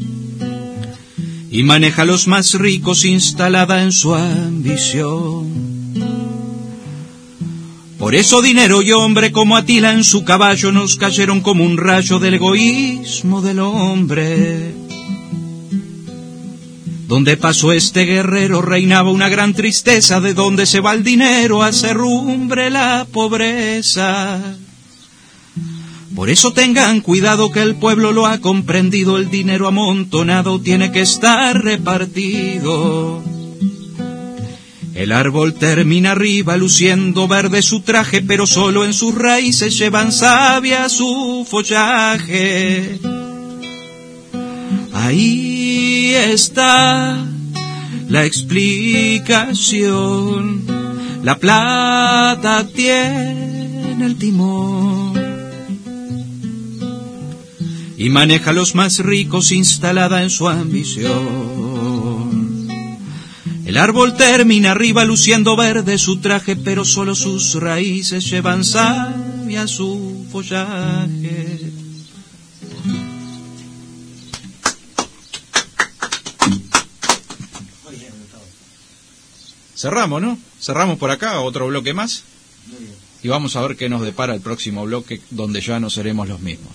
y maneja a los más ricos instalada en su ambición. Por eso dinero y hombre como Atila en su caballo nos cayeron como un rayo del egoísmo del hombre. Donde pasó este guerrero reinaba una gran tristeza, de donde se va el dinero hace rumbre la pobreza. Por eso tengan cuidado que el pueblo lo ha comprendido, el dinero amontonado tiene que estar repartido. El árbol termina arriba luciendo verde su traje, pero solo en sus raíces llevan savia su follaje. Ahí está la explicación, la plata tiene el timón y maneja a los más ricos instalada en su ambición. El árbol termina arriba luciendo verde su traje, pero solo sus raíces llevan savia su follaje. Cerramos, ¿no? Cerramos por acá, otro bloque más. Y vamos a ver qué nos depara el próximo bloque, donde ya no seremos los mismos.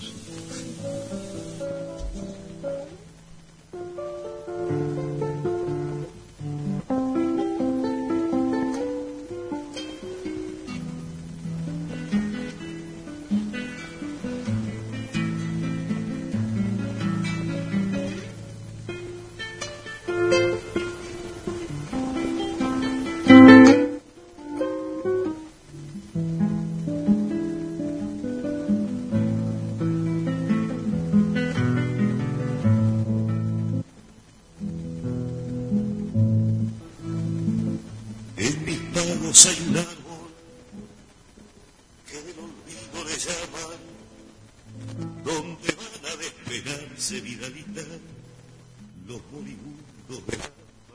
Hay un árbol que del olvido le llaman, donde van a despegarse Vidalita los moribundos de la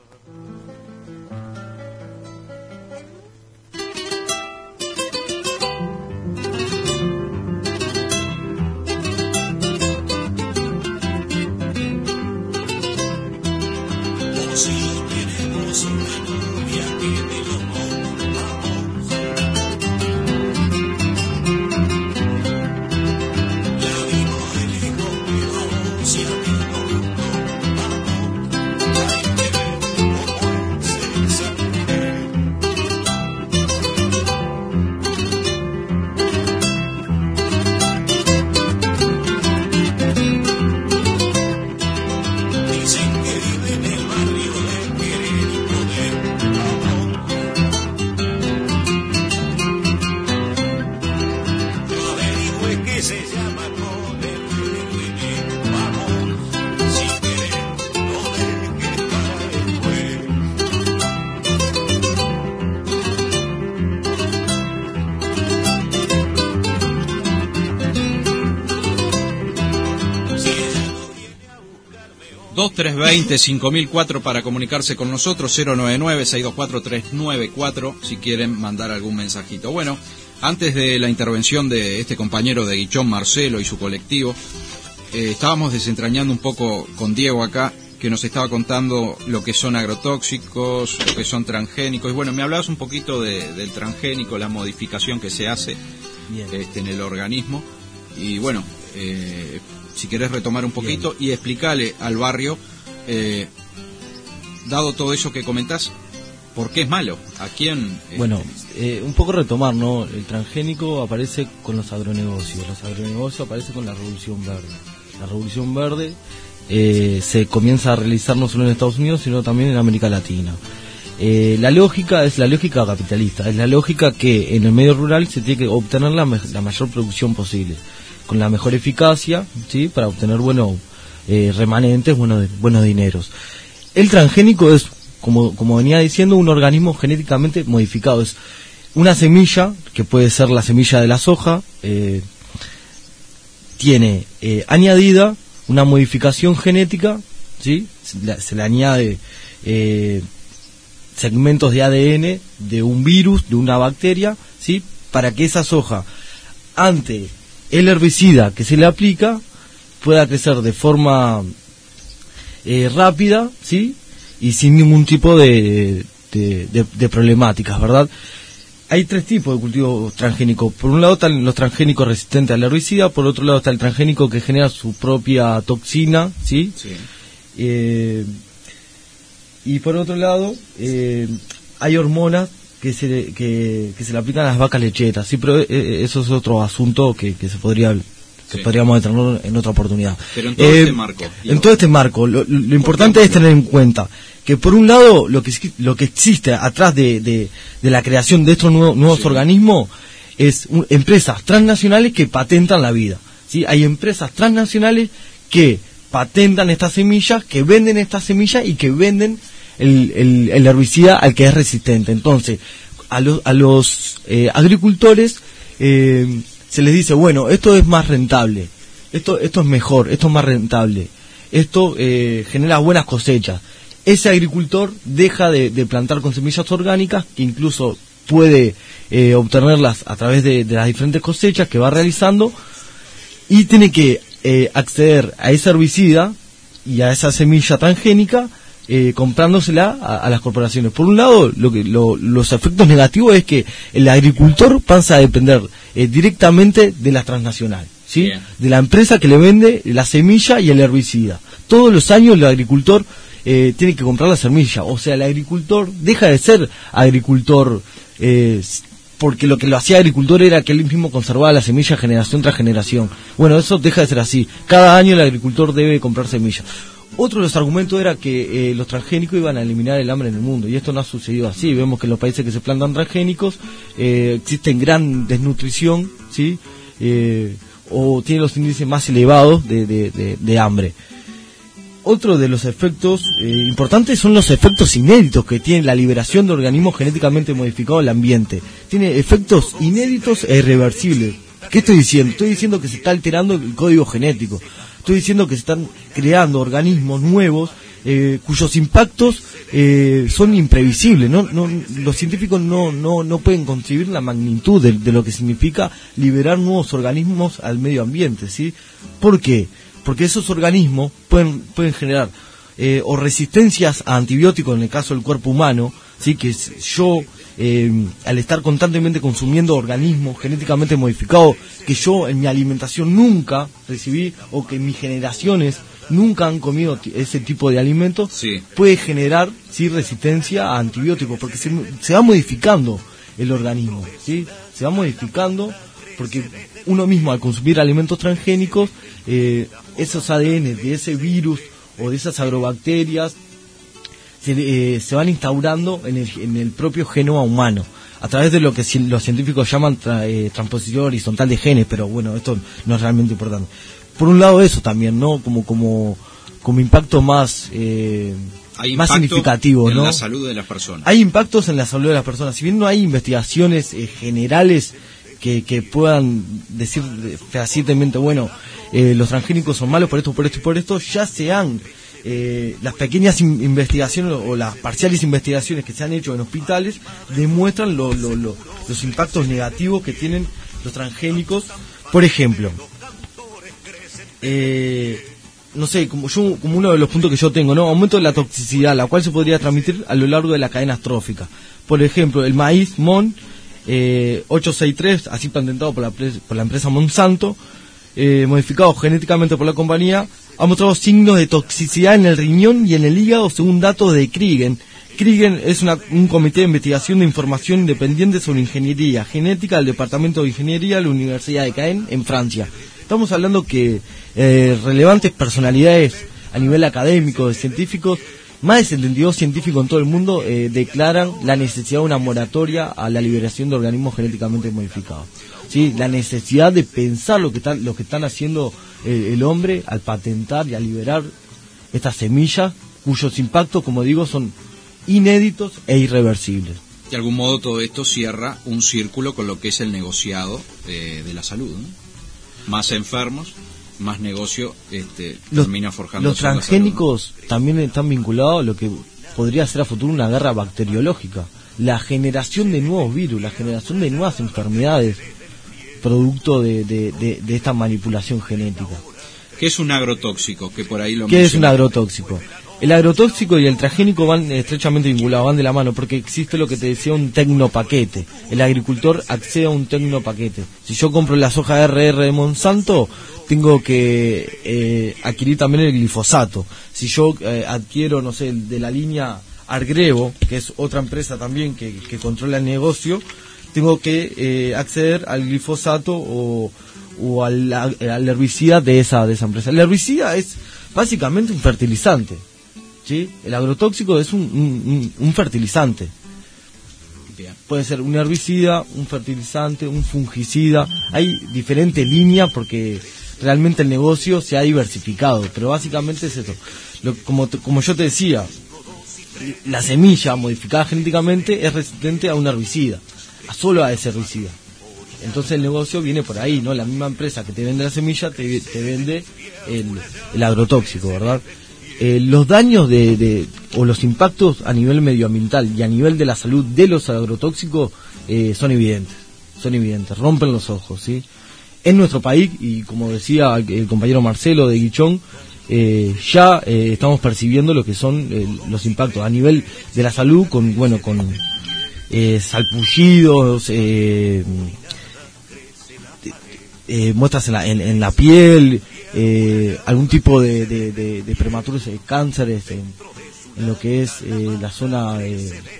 dos tres dos cero cinco mil cuatro para comunicarse con nosotros, cero nueve nueve seis dos cuatro tres nueve cuatro si quieren mandar algún mensajito. Bueno, antes de la intervención de este compañero de Guichón, Marcelo, y su colectivo, eh, estábamos desentrañando un poco con Diego acá, que nos estaba contando lo que son agrotóxicos, lo que son transgénicos, y bueno, me hablabas un poquito de, del transgénico, la modificación que se hace este, en el organismo, y bueno, eh, si querés retomar un poquito Bien. y explicarle al barrio, eh, dado todo eso que comentás, ¿por qué es malo? ¿A quién? Este... Bueno, eh, un poco retomar, ¿no? El transgénico aparece con los agronegocios, los agronegocios aparecen con la Revolución Verde. La Revolución Verde eh, se comienza a realizar no solo en Estados Unidos, sino también en América Latina. Eh, la lógica es la lógica capitalista, es la lógica que en el medio rural se tiene que obtener la, me- la mayor producción posible, con la mejor eficacia, ¿sí? Para obtener buenos eh, remanentes, buenos, buenos dineros. El transgénico es, como, como venía diciendo, un organismo genéticamente modificado. Es una semilla, que puede ser la semilla de la soja, eh, tiene eh, añadida una modificación genética, ¿sí? Se le, se le añade eh, segmentos de A D N de un virus, de una bacteria, ¿sí? Para que esa soja, ante el herbicida que se le aplica, pueda crecer de forma eh, rápida, ¿sí? Y sin ningún tipo de, de, de, de problemáticas, ¿verdad? Hay tres tipos de cultivos transgénicos. Por un lado están los transgénicos resistentes al herbicida, por otro lado está el transgénico que genera su propia toxina, ¿sí? Sí. Eh, y por otro lado eh, hay hormonas que se que, que se le aplican a las vacas lecheras, sí, pero eh, eso es otro asunto que, que se podría que sí. podríamos detener en otra oportunidad. Pero en todo eh, este marco. Digo, en todo este marco, lo, lo importante es tener en cuenta que por un lado lo que lo que existe atrás de, de, de la creación de estos nuevos, nuevos sí. organismos es un, empresas transnacionales que patentan la vida, ¿sí? Hay empresas transnacionales que patentan estas semillas, que venden estas semillas y que venden el, el, el herbicida al que es resistente. Entonces, a los, a los eh, agricultores eh, se les dice, bueno, esto es más rentable, esto, esto es mejor, esto es más rentable, esto eh, genera buenas cosechas. Ese agricultor deja de, de plantar con semillas orgánicas, que incluso puede eh, obtenerlas a través de, de las diferentes cosechas que va realizando, y tiene que eh, acceder a ese herbicida y a esa semilla transgénica eh, comprándosela a, a las corporaciones. Por un lado, lo que lo, los efectos negativos es que el agricultor pasa a depender eh, directamente de la transnacional, ¿sí? Bien. De la empresa que le vende la semilla y el herbicida. Todos los años el agricultor eh, tiene que comprar la semilla, o sea, el agricultor deja de ser agricultor, eh, porque lo que lo hacía agricultor era que él mismo conservaba la semilla generación tras generación. Bueno, eso deja de ser así. Cada año el agricultor debe comprar semillas. Otro de los argumentos era que eh, los transgénicos iban a eliminar el hambre en el mundo, y esto no ha sucedido así. Vemos que en los países que se plantan transgénicos eh, existen gran desnutrición, ¿sí? Eh, o tienen los índices más elevados de, de, de, de hambre. Otro de los efectos eh, importantes son los efectos inéditos que tiene la liberación de organismos genéticamente modificados al ambiente. Tiene efectos inéditos e irreversibles. ¿Qué estoy diciendo? Estoy diciendo que se está alterando el código genético. Estoy diciendo que se están creando organismos nuevos eh, cuyos impactos eh, son imprevisibles. No, no, los científicos no, no, no pueden concebir la magnitud de, de lo que significa liberar nuevos organismos al medio ambiente, ¿sí? ¿Por qué? Porque esos organismos pueden, pueden generar eh, o resistencias a antibióticos en el caso del cuerpo humano, ¿sí? Que yo, eh, al estar constantemente consumiendo organismos genéticamente modificados que yo en mi alimentación nunca recibí, o que mis generaciones nunca han comido ese tipo de alimentos, sí, puede generar, sí, resistencia a antibióticos, porque se, se va modificando el organismo, ¿sí? Se va modificando porque uno mismo, al consumir alimentos transgénicos, eh, esos A D N de ese virus o de esas agrobacterias se, eh, se van instaurando en el, en el propio genoma humano, a través de lo que los científicos llaman tra, eh, transposición horizontal de genes, pero bueno, esto no es realmente importante. Por un lado eso también, ¿no? Como como como impacto más eh, hay más significativo, en ¿no? la salud de las personas. Hay impactos en la salud de las personas. Si bien no hay investigaciones eh, generales que, que puedan decir fehacientemente, bueno, eh, los transgénicos son malos por esto, por esto y por esto, ya se han eh, las pequeñas in- investigaciones o las parciales investigaciones que se han hecho en hospitales demuestran lo, lo, lo, los impactos negativos que tienen los transgénicos. Por ejemplo, eh, no sé, como yo como uno de los puntos que yo tengo, ¿no? Aumento de la toxicidad, la cual se podría transmitir a lo largo de la cadena trófica. Por ejemplo, el maíz MON eh, ochocientos sesenta y tres, así patentado por la, por la empresa Monsanto, eh, modificado genéticamente por la compañía, ha mostrado signos de toxicidad en el riñón y en el hígado, según datos de Kriegen. Kriegen es una, un comité de investigación de información independiente sobre ingeniería genética del Departamento de Ingeniería de la Universidad de Caen, en Francia. Estamos hablando que eh, relevantes personalidades a nivel académico, de científicos, más de setenta y dos científicos en todo el mundo eh, declaran la necesidad de una moratoria a la liberación de organismos genéticamente modificados. ¿Sí? La necesidad de pensar lo que están, lo que están haciendo eh, el hombre al patentar y al liberar estas semillas, cuyos impactos, como digo, son inéditos e irreversibles. De algún modo todo esto cierra un círculo con lo que es el negociado eh, de la salud, ¿no? Más enfermos, más negocio, este, los, termina forjando. Los transgénicos salud, ¿no? También están vinculados a lo que podría ser a futuro una guerra bacteriológica, la generación de nuevos virus, la generación de nuevas enfermedades, producto de, de, de, de esta manipulación genética. ¿Qué es un agrotóxico? Que por ahí lo ¿Qué menciona. es un agrotóxico? El agrotóxico y el transgénico van estrechamente vinculados, van de la mano, porque existe lo que te decía un tecnopaquete. El agricultor accede a un tecnopaquete. Si yo compro la soja R R de Monsanto, tengo que eh, adquirir también el glifosato. Si yo eh, adquiero, no sé, de la línea Argrebo, que es otra empresa también que, que controla el negocio, tengo que eh, acceder al glifosato o, o al, al herbicida de esa, de esa empresa. El herbicida es básicamente un fertilizante. ¿Sí? El agrotóxico es un, un, un fertilizante. Bien. Puede ser un herbicida, un fertilizante, un fungicida. Hay diferentes líneas porque realmente el negocio se ha diversificado, pero básicamente es eso. Lo, como, como yo te decía, la semilla modificada genéticamente es resistente a un herbicida, a solo a ese herbicida. Entonces el negocio viene por ahí, ¿no? La misma empresa que te vende la semilla te, te vende el, el agrotóxico, ¿verdad? Eh, los daños de, de o los impactos a nivel medioambiental y a nivel de la salud de los agrotóxicos eh, son evidentes, son evidentes, rompen los ojos, ¿sí? En nuestro país, y como decía el compañero Marcelo de Guichón, eh, ya eh, estamos percibiendo lo que son eh, los impactos a nivel de la salud, con bueno con eh, salpullidos, eh, eh, muestras en la, en, en la piel, eh, algún tipo de, de, de, de prematuros eh, cánceres en, en lo que es eh, la zona de,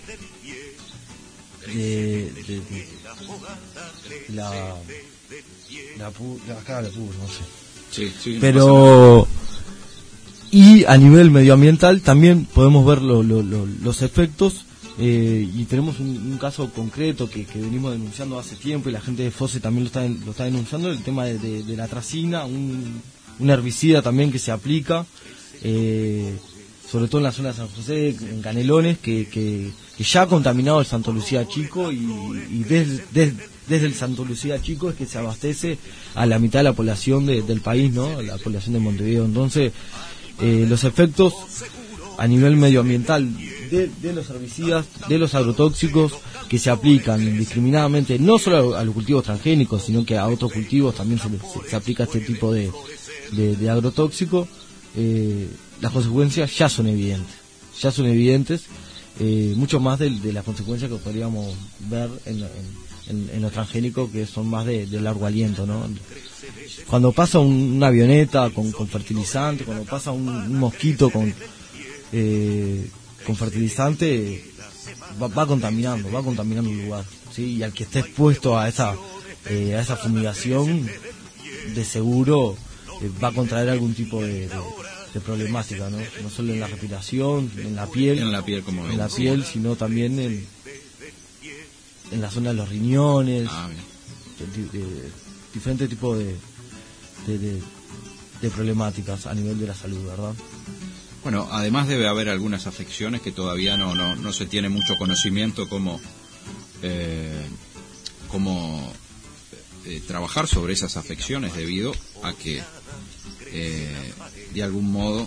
de, de, de la la, pu, la cara de la pu, no sé. Sí, sí, pero y a nivel medioambiental también podemos ver lo, lo, lo, los efectos. Eh, y tenemos un, un caso concreto que, que venimos denunciando hace tiempo, y la gente de FOSE también lo está, lo está denunciando, el tema de, de, de la atracina, un, un herbicida también que se aplica, eh, sobre todo en la zona de San José, en Canelones, que, que, que ya ha contaminado el Santo Lucía Chico, y, y desde, desde, desde el Santo Lucía Chico es que se abastece a la mitad de la población de, del país, ¿no? La población de Montevideo. Entonces, eh, los efectos a nivel medioambiental de, de los herbicidas, de los agrotóxicos que se aplican indiscriminadamente, no solo a los cultivos transgénicos, sino que a otros cultivos también se, se, se aplica este tipo de, de, de agrotóxico, eh, las consecuencias ya son evidentes, ya son evidentes, eh, mucho más de, de las consecuencias que podríamos ver en, en, en, en los transgénicos, que son más de, de largo aliento, ¿no? Cuando pasa un, una avioneta con, con fertilizante, cuando pasa un, un mosquito con Eh, con fertilizante, va, va contaminando, va contaminando el lugar, ¿sí? Y al que esté expuesto a esa eh, a esa fumigación, de seguro eh, va a contraer algún tipo de, de, de problemática, ¿no? No solo en la respiración, en la piel, en la piel, como en la piel, sino también en en la zona de los riñones, ah, de, de, de, diferentes tipos de de, de de problemáticas a nivel de la salud, ¿verdad? Bueno, además debe haber algunas afecciones que todavía no no, no se tiene mucho conocimiento, como eh, como eh, trabajar sobre esas afecciones, debido a que eh, de algún modo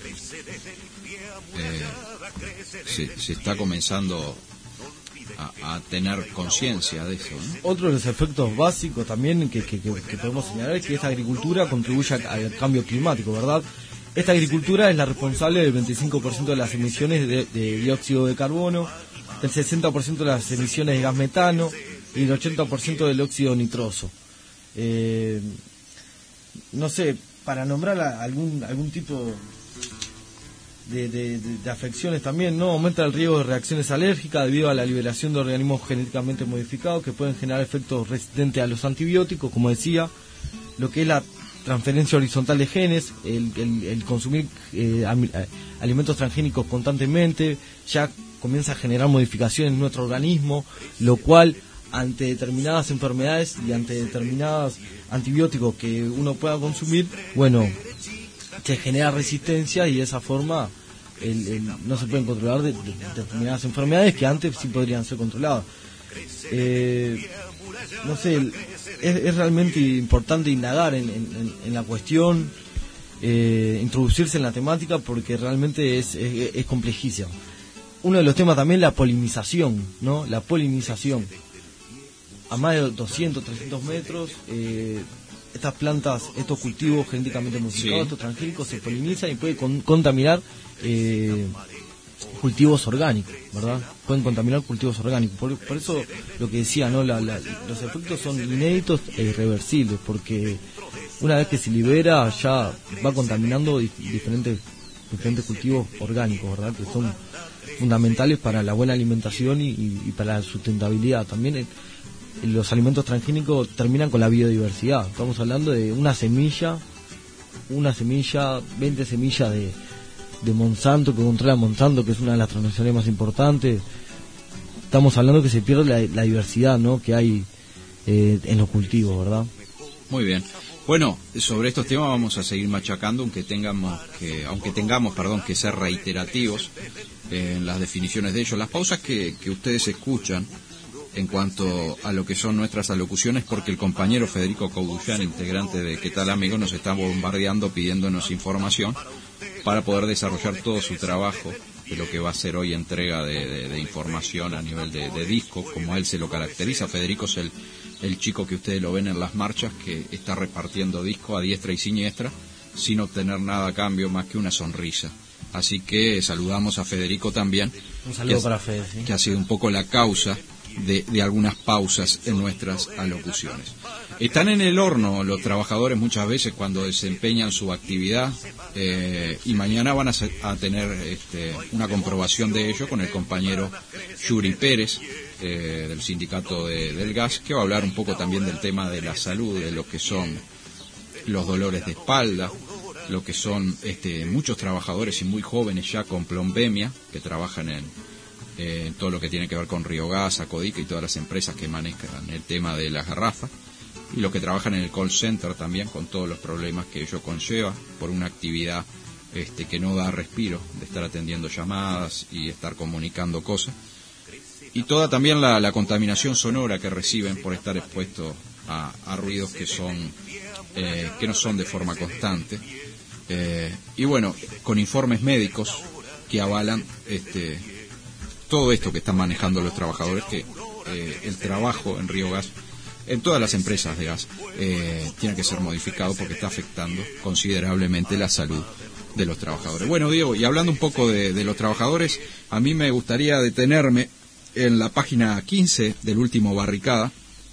eh, se, se está comenzando a, a tener conciencia de eso, ¿no? Otro de los efectos básicos también que, que, que, que podemos señalar es que esta agricultura contribuye al cambio climático, ¿verdad? Esta agricultura es la responsable del veinticinco por ciento de las emisiones de, de dióxido de carbono, del sesenta por ciento de las emisiones de gas metano y el ochenta por ciento del óxido nitroso. Eh, no sé, para nombrar a algún algún tipo de, de, de, de afecciones también, ¿no? Aumenta el riesgo de reacciones alérgicas debido a la liberación de organismos genéticamente modificados que pueden generar efectos resistentes a los antibióticos, como decía, lo que es la transferencia horizontal de genes, el, el, el consumir eh, alimentos transgénicos constantemente, ya comienza a generar modificaciones en nuestro organismo, lo cual ante determinadas enfermedades y ante determinados antibióticos que uno pueda consumir, bueno, se genera resistencia, y de esa forma el, el, no se pueden controlar de, de, de determinadas enfermedades que antes sí podrían ser controladas. Eh, no sé, el, es, es realmente importante indagar en, en, en la cuestión, eh, introducirse en la temática, porque realmente es, es, es complejísima. Uno de los temas también es la polinización, ¿no? La polinización. A más de doscientos, trescientos metros, eh, estas plantas, estos cultivos genéticamente modificados, sí, estos transgénicos, se polinizan y pueden con, contaminar eh, cultivos orgánicos, ¿verdad? Pueden contaminar cultivos orgánicos. Por, por eso lo que decía, ¿no? La, la, los efectos son inéditos e irreversibles, porque una vez que se libera ya va contaminando diferentes diferentes cultivos orgánicos, ¿verdad? Que son fundamentales para la buena alimentación y, y, y para la sustentabilidad. También el, los alimentos transgénicos terminan con la biodiversidad. Estamos hablando de una semilla, una semilla, veinte semillas de, de Monsanto, que controla Monsanto, que es una de las transnacionales más importantes. Estamos hablando que se pierde la, la diversidad, ¿no?, que hay eh, en los cultivos, ¿verdad? Muy bien. Bueno, sobre estos temas vamos a seguir machacando, aunque tengamos que, aunque tengamos, perdón, que ser reiterativos en las definiciones de ellos. Las pausas que, que ustedes escuchan en cuanto a lo que son nuestras alocuciones, porque el compañero Federico Caudullán, integrante de ¿Qué tal, amigo?, nos está bombardeando pidiéndonos información para poder desarrollar todo su trabajo de lo que va a ser hoy entrega de, de, de información a nivel de, de disco, como él se lo caracteriza. Federico es el, el chico que ustedes lo ven en las marchas, que está repartiendo disco a diestra y siniestra, sin obtener nada a cambio más que una sonrisa. Así que saludamos a Federico también. Un saludo que para ha, Fede, ¿sí? que ha sido un poco la causa de, de algunas pausas en nuestras alocuciones. Están en el horno los trabajadores muchas veces cuando desempeñan su actividad eh, y mañana van a, ser, a tener este, una comprobación de ello con el compañero Yuri Pérez eh, del sindicato de, del gas, que va a hablar un poco también del tema de la salud, de lo que son los dolores de espalda, lo que son este, muchos trabajadores y muy jóvenes ya con plombemia que trabajan en, eh, en todo lo que tiene que ver con Río Gas, Acodica y todas las empresas que manejan el tema de las garrafas, y los que trabajan en el call center también con todos los problemas que ello conlleva por una actividad este, que no da respiro de estar atendiendo llamadas y estar comunicando cosas, y toda también la, la contaminación sonora que reciben por estar expuestos a, a ruidos que son eh, que no son de forma constante. Eh, y bueno, con informes médicos que avalan este, todo esto que están manejando los trabajadores, que eh, el trabajo en Río Gas, en todas las empresas de gas, eh, tiene que ser modificado porque está afectando considerablemente la salud de los trabajadores. Bueno, Diego, y hablando un poco de, de los trabajadores, a mí me gustaría detenerme en la página quince del último Barricada,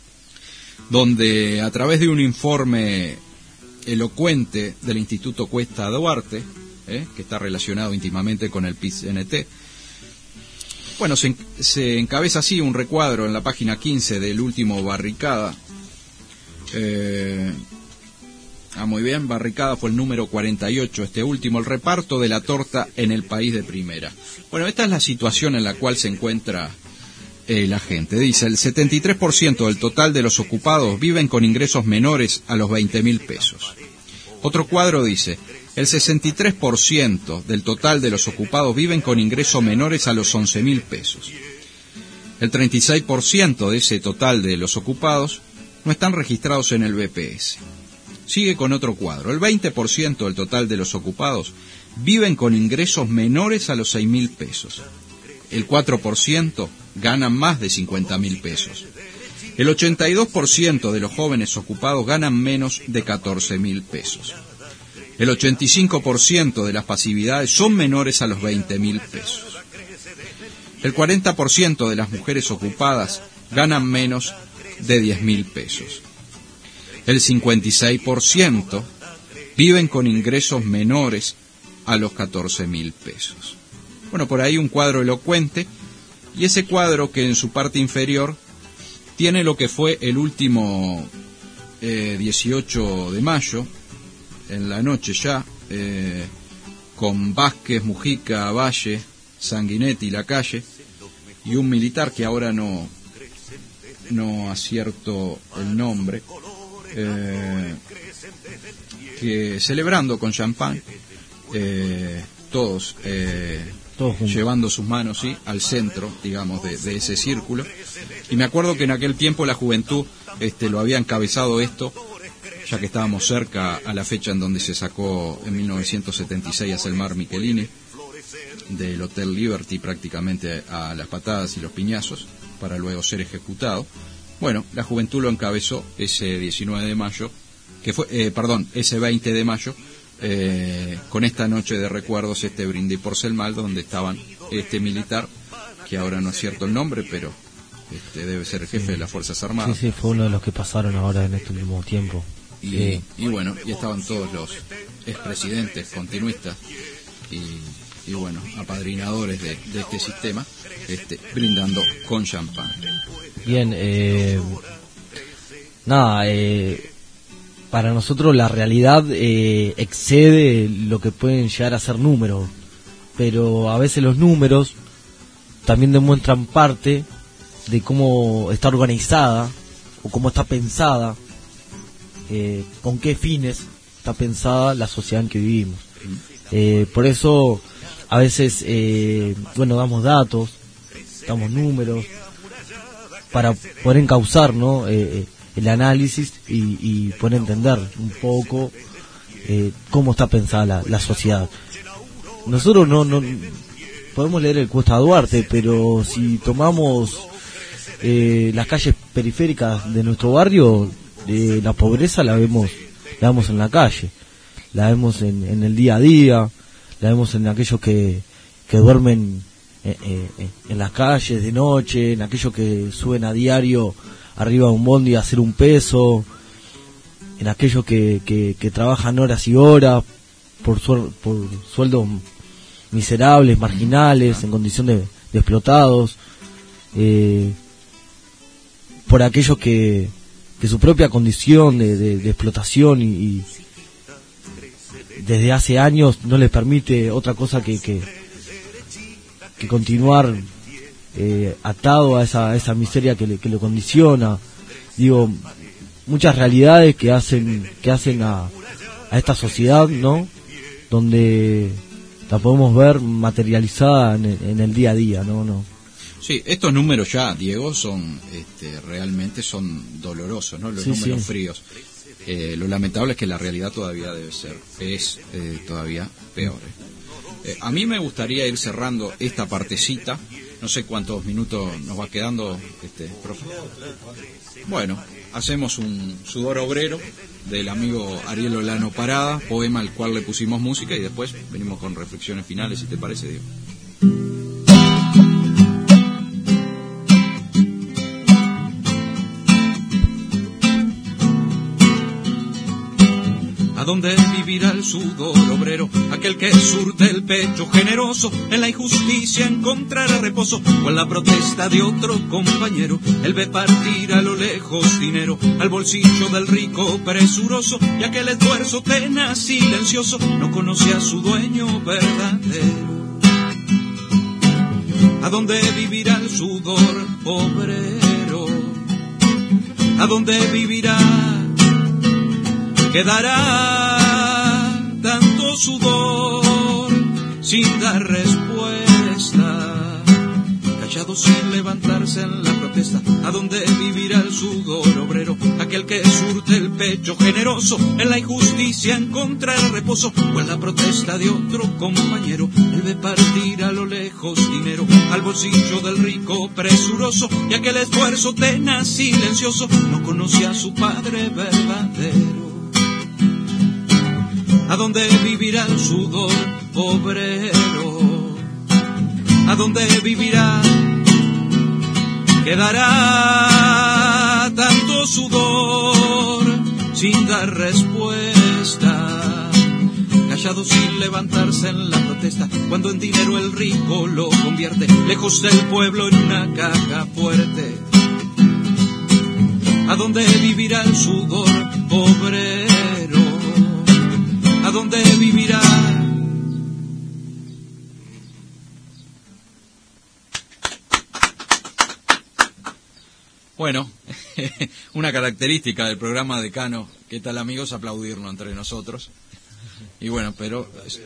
donde a través de un informe elocuente del Instituto Cuesta Duarte, eh, que está relacionado íntimamente con el P I C N T, bueno, se, se encabeza así un recuadro en la página quince del último Barricada. Eh, ah, muy bien, Barricada fue el número cuarenta y ocho, este último, el reparto de la torta en el país de primera. Bueno, esta es la situación en la cual se encuentra eh, la gente. Dice, el setenta y tres por ciento del total de los ocupados viven con ingresos menores a los veinte mil pesos. Otro cuadro dice, el sesenta y tres por ciento del total de los ocupados viven con ingresos menores a los once mil pesos. El treinta y seis por ciento de ese total de los ocupados no están registrados en el B P S. Sigue con otro cuadro. El veinte por ciento del total de los ocupados viven con ingresos menores a los seis mil pesos. El cuatro por ciento ganan más de cincuenta mil pesos. El ochenta y dos por ciento de los jóvenes ocupados ganan menos de catorce mil pesos. El ochenta y cinco por ciento de las pasividades son menores a los veinte mil pesos. El cuarenta por ciento de las mujeres ocupadas ganan menos de diez mil pesos. El cincuenta y seis por ciento viven con ingresos menores a los catorce mil pesos. Bueno, por ahí un cuadro elocuente, y ese cuadro que en su parte inferior tiene lo que fue el último eh, dieciocho de mayo, en la noche ya, eh, con Vázquez, Mujica, Valle, Sanguinetti, Lacalle, y un militar que ahora no, no acierto el nombre, eh, que celebrando con champán, eh, todos, eh, todos llevando sus manos sí, al centro, digamos, de, de ese círculo. Y me acuerdo que en aquel tiempo la juventud este, lo había encabezado esto, ya que estábamos cerca a la fecha en donde se sacó en mil novecientos setenta y seis a Selmar Michelini del Hotel Liberty prácticamente a las patadas y los piñazos para luego ser ejecutado. Bueno, la juventud lo encabezó ese diecinueve de mayo, que fue, eh, perdón, ese veinte de mayo, eh, con esta noche de recuerdos, este brindis por Selmal, donde estaban este militar, que ahora no acierto el nombre, pero este debe ser el jefe sí. de las Fuerzas Armadas. Sí, sí, fue uno de los que pasaron ahora en este último tiempo. Y, sí. y bueno, y estaban todos los expresidentes continuistas y, y bueno, apadrinadores de, de este sistema, este, brindando con champán. Bien, eh, nada, eh, para nosotros la realidad eh, excede lo que pueden llegar a ser números, pero a veces los números también demuestran parte de cómo está organizada o cómo está pensada, eh, con qué fines está pensada la sociedad en que vivimos. Eh, por eso a veces, eh, bueno, damos datos, damos números para poder encauzar, ¿no? Eh, el análisis y, y poder entender un poco eh, cómo está pensada la, la sociedad. Nosotros no, no podemos leer el Cuesta Duarte, pero si tomamos eh, las calles periféricas de nuestro barrio, eh, la pobreza la vemos, la vemos en la calle. la vemos en, en el día a día, la vemos en aquellos que, que duermen eh, eh, en las calles de noche, en aquellos que suben a diario arriba de un bondi a hacer un peso, en aquellos que, que, que trabajan horas y horas por, suel, por sueldos miserables, marginales, en condición de, de explotados, eh, por aquellos que, que su propia condición de, de, de explotación y, y desde hace años no les permite otra cosa que, que, que continuar eh, atado a esa, a esa miseria que le, que le condiciona. Digo, muchas realidades que hacen que hacen a, a esta sociedad, ¿no? Donde la podemos ver materializada en el, en el día a día, ¿no? no Sí, estos números ya, Diego, son este, realmente son dolorosos, ¿no? Los sí, números sí. fríos. Eh, lo lamentable es que la realidad todavía debe ser, es eh, todavía peor. Eh. Eh, a mí me gustaría ir cerrando esta partecita. No sé cuántos minutos nos va quedando, este, profe. Bueno, hacemos un sudor obrero del amigo Ariel Olano Parada, poema al cual le pusimos música, y después venimos con reflexiones finales, si te parece, Diego. ¿A dónde vivirá el sudor obrero? Aquel que surte el pecho generoso, en la injusticia encontrará reposo, o en la protesta de otro compañero. Él ve partir a lo lejos dinero, al bolsillo del rico presuroso, y aquel esfuerzo tenaz silencioso no conoce a su dueño verdadero. ¿A dónde vivirá el sudor obrero? ¿A dónde vivirá? Quedará tanto sudor sin dar respuesta, callado sin levantarse en la protesta. ¿A dónde vivirá el sudor obrero? Aquel que surte el pecho generoso, en la injusticia encontrará reposo, o en la protesta de otro compañero. Él ve partir a lo lejos dinero, al bolsillo del rico presuroso, y aquel esfuerzo tenaz silencioso no conoce a su padre verdadero. ¿A dónde vivirá el sudor obrero? ¿A dónde vivirá? Quedará tanto sudor sin dar respuesta, callado sin levantarse en la protesta, cuando en dinero el rico lo convierte, lejos del pueblo en una caja fuerte. ¿A dónde vivirá el sudor obrero? ¿A dónde vivirá? Bueno, una característica del programa de Cano, ¿qué tal, amigos? Aplaudirnos entre nosotros. Y bueno, pero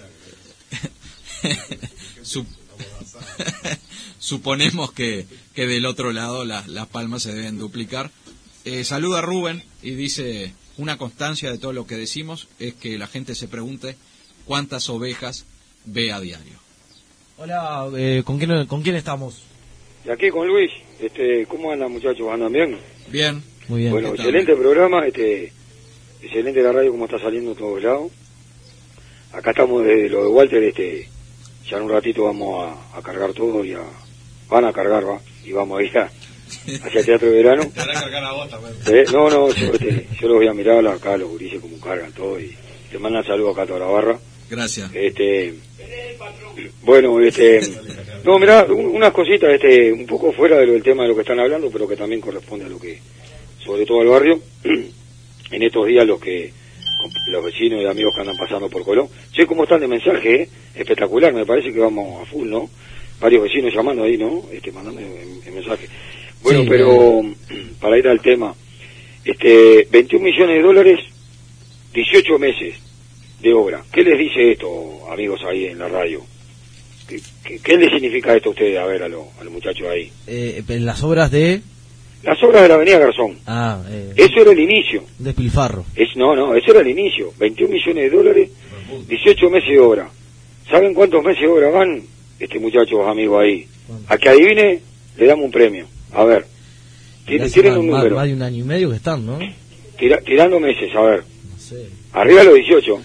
sup suponemos que, que del otro lado la, las palmas se deben duplicar. Eh, saluda a Rubén y dice: una constancia de todo lo que decimos es que la gente se pregunte cuántas ovejas ve a diario. Hola, eh, ¿con quién con quién estamos? Y aquí con Luis. Este, ¿cómo andan, muchachos? ¿Andan bien? Bien. Muy bien. Bueno, excelente programa, este, excelente la radio como está saliendo a todos lados. Acá estamos desde lo de Walter, este, ya en un ratito vamos a, a cargar todo y a, van a cargar, va, y vamos a ir a, hacia el Teatro de Verano. Te van a cargar a vos también. ¿Eh? No, no, yo, este, yo los voy a mirar acá, los gurises como cargan todo, y te mandan saludos acá a toda la barra. Gracias. Este, bueno, este, no, mirá, un, unas cositas, este, un poco fuera de lo, del tema de lo que están hablando, pero que también corresponde a lo que, sobre todo al barrio, en estos días los que, los vecinos y amigos que andan pasando por Colón. Che, ¿cómo están de mensaje? Eh? Espectacular, me parece que vamos a full, ¿no? Varios vecinos llamando ahí, ¿no? Este, mandando el, el mensaje. Bueno, sí, pero eh... para ir al tema, este, veintiún millones de dólares, dieciocho meses de obra. ¿Qué les dice esto, amigos, ahí en la radio? ¿Qué, qué, qué les significa esto a ustedes, a ver, a, lo, a los muchachos ahí? Eh, las obras de... Las obras de la Avenida Garzón. Ah, eh... Eso era el inicio. Despilfarro. Es, no, no, eso era el inicio. veintiún millones de dólares, dieciocho meses de obra. ¿Saben cuántos meses de obra van, este muchachos, amigos, ahí? A que adivine, le damos un premio. A ver. Tienen, tienen un número. Más de un año y medio que están, ¿no? Tira, tirando meses, a ver. No sé. Arriba de los dieciocho.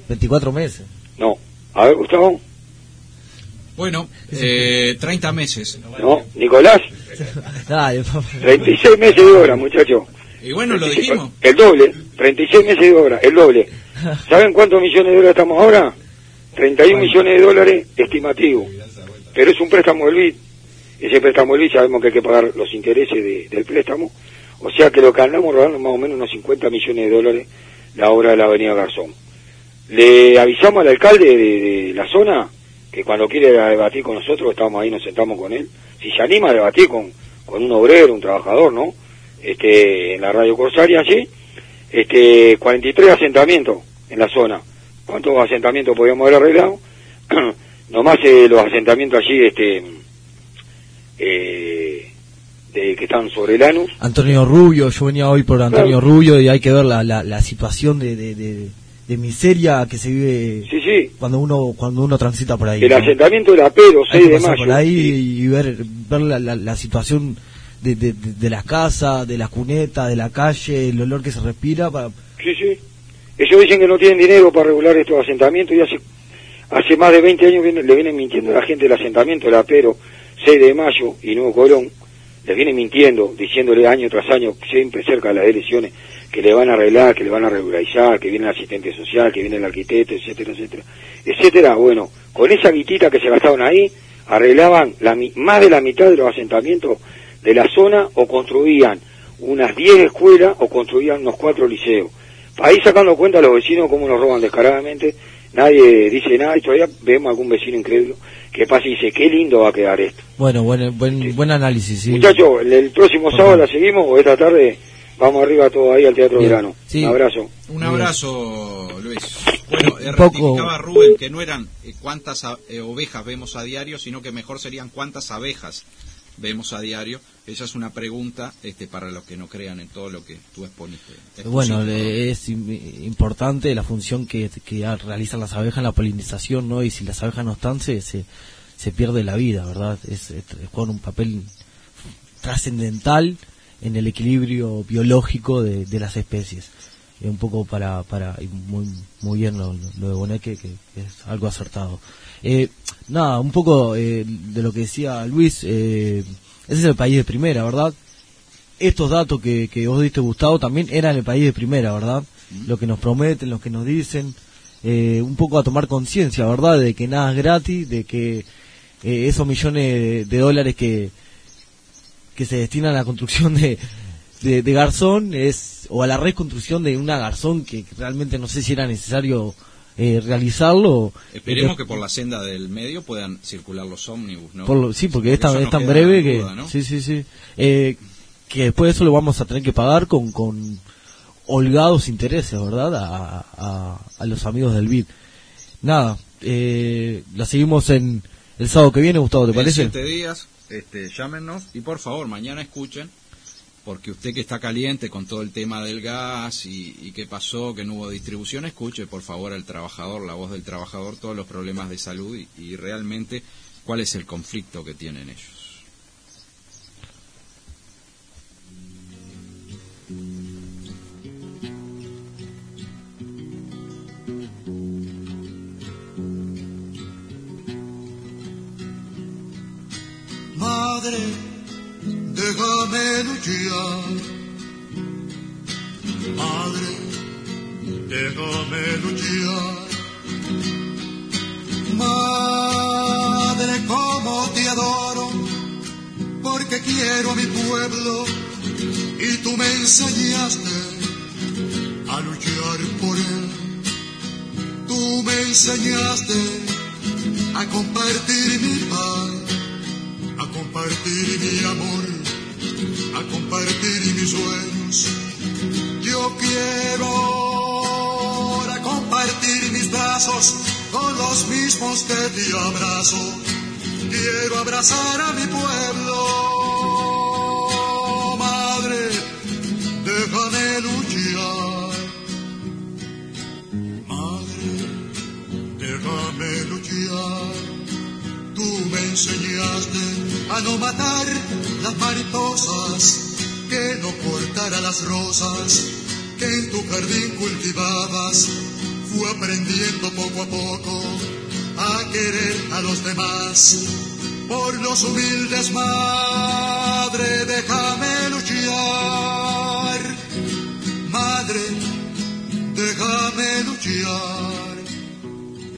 veinticuatro meses. No. A ver, Gustavo. Bueno, eh, treinta meses. No, Nicolás. Dale, treinta y seis meses de obra, muchacho. Y bueno, lo dijimos. El doble, treinta y seis meses de obra, el doble. ¿Saben cuántos millones de dólares estamos ahora? treinta y uno millones de dólares estimativo. Pero es un préstamo del B I D. Ese préstamo del B I D sabemos que hay que pagar los intereses de, del préstamo. O sea que lo que andamos rodando más o menos unos cincuenta millones de dólares la obra de la avenida Garzón. Le avisamos al alcalde de, de la zona que cuando quiere debatir con nosotros, estamos ahí, nos sentamos con él. Si se anima a debatir con, con un obrero, un trabajador, ¿no? Este, en la radio Corsaria, allí, este, cuarenta y tres asentamientos en la zona. ¿Cuántos asentamientos podíamos haber arreglado? Nomás eh, los asentamientos allí, este, eh, de, que están sobre el Lanús. Antonio Rubio, yo venía hoy por Antonio Claro. Rubio y hay que ver la, la, la situación de, de, de, de miseria que se vive Sí, sí. cuando uno cuando uno transita por ahí. El ¿no? asentamiento de la Pero, Hay seis que de pasar mayo. por ahí y ver, ver la, la, la situación de, de, de, de las casas, de las cunetas, de la calle, el olor que se respira. Para... Sí, sí. Ellos dicen que no tienen dinero para regular estos asentamientos y hace hace más de veinte años viene, le vienen mintiendo a la gente del asentamiento de la Pero, seis de mayo y Nuevo Colón. Les vienen mintiendo, diciéndole año tras año, siempre cerca de las elecciones, que le van a arreglar, que le van a regularizar, que viene el asistente social, que viene el arquitecto, etcétera, etcétera, etcétera. Bueno, con esa guitita que se gastaban ahí, arreglaban la, más de la mitad de los asentamientos de la zona o construían unas diez escuelas o construían unos cuatro liceos. Ahí sacando cuenta a los vecinos cómo nos roban descaradamente, nadie dice nada y todavía vemos algún vecino incrédulo que pasa y dice, qué lindo va a quedar esto. Bueno, buen, buen, sí. buen análisis. Sí. Muchachos, el, el próximo Por sábado favor. La seguimos o esta tarde vamos arriba todo ahí al Teatro Bien. Verano. Sí. Un abrazo. Un abrazo, Luis. Bueno, eh, poco... rectificaba Rubén que no eran eh, cuántas a, eh, ovejas vemos a diario, sino que mejor serían cuántas abejas vemos a diario. Esa es una pregunta este, para los que no crean en todo lo que tú exponiste. Bueno, es importante la función que, que realizan las abejas en la polinización, ¿no? Y si las abejas no están, se, se, se pierde la vida, ¿verdad? Es, es, juegan un papel trascendental en el equilibrio biológico de, de las especies. Eh, un poco para, para muy, muy bien lo, lo de Boneque, que, que es algo acertado. Eh, nada, un poco eh, de lo que decía Luis, eh, ese es el país de primera, ¿verdad? Estos datos que, que vos diste, Gustavo, también eran el país de primera, ¿verdad? Mm. Lo que nos prometen, lo que nos dicen, eh, un poco a tomar conciencia, ¿verdad? De que nada es gratis, de que eh, esos millones de dólares que que se destinan a la construcción de, de, de Garzón es o a la reconstrucción de una Garzón que realmente no sé si era necesario eh, realizarlo. Esperemos eh, que por la senda del medio puedan circular los ómnibus, ¿no? Por lo, sí, porque, porque es tan, es tan no breve que duda, ¿no? sí, sí, sí. Eh, que después de eso lo vamos a tener que pagar con, con holgados intereses, ¿verdad? A, a, a los amigos del B I D. Nada, eh, la seguimos en el sábado que viene, Gustavo, ¿te en parece? siete días. Este, llámenos y por favor mañana escuchen, porque usted que está caliente con todo el tema del gas y, y qué pasó, que no hubo distribución, escuche por favor al trabajador, la voz del trabajador, todos los problemas de salud y, y realmente cuál es el conflicto que tienen ellos. Madre, déjame luchar. Madre, déjame luchar. Madre, como te adoro, porque quiero a mi pueblo y tú me enseñaste a luchar por él. Tú me enseñaste a compartir mi paz, a compartir mi amor, a compartir mis sueños. Yo quiero ahora compartir mis brazos con los mismos que te abrazo. Quiero abrazar a mi pueblo. Madre, déjame luchar. Madre, déjame luchar. Tú me enseñaste a no matar las mariposas, que no cortara las rosas que en tu jardín cultivabas. fue aprendiendo poco a poco a querer a los demás. Por los humildes, madre, déjame luchar.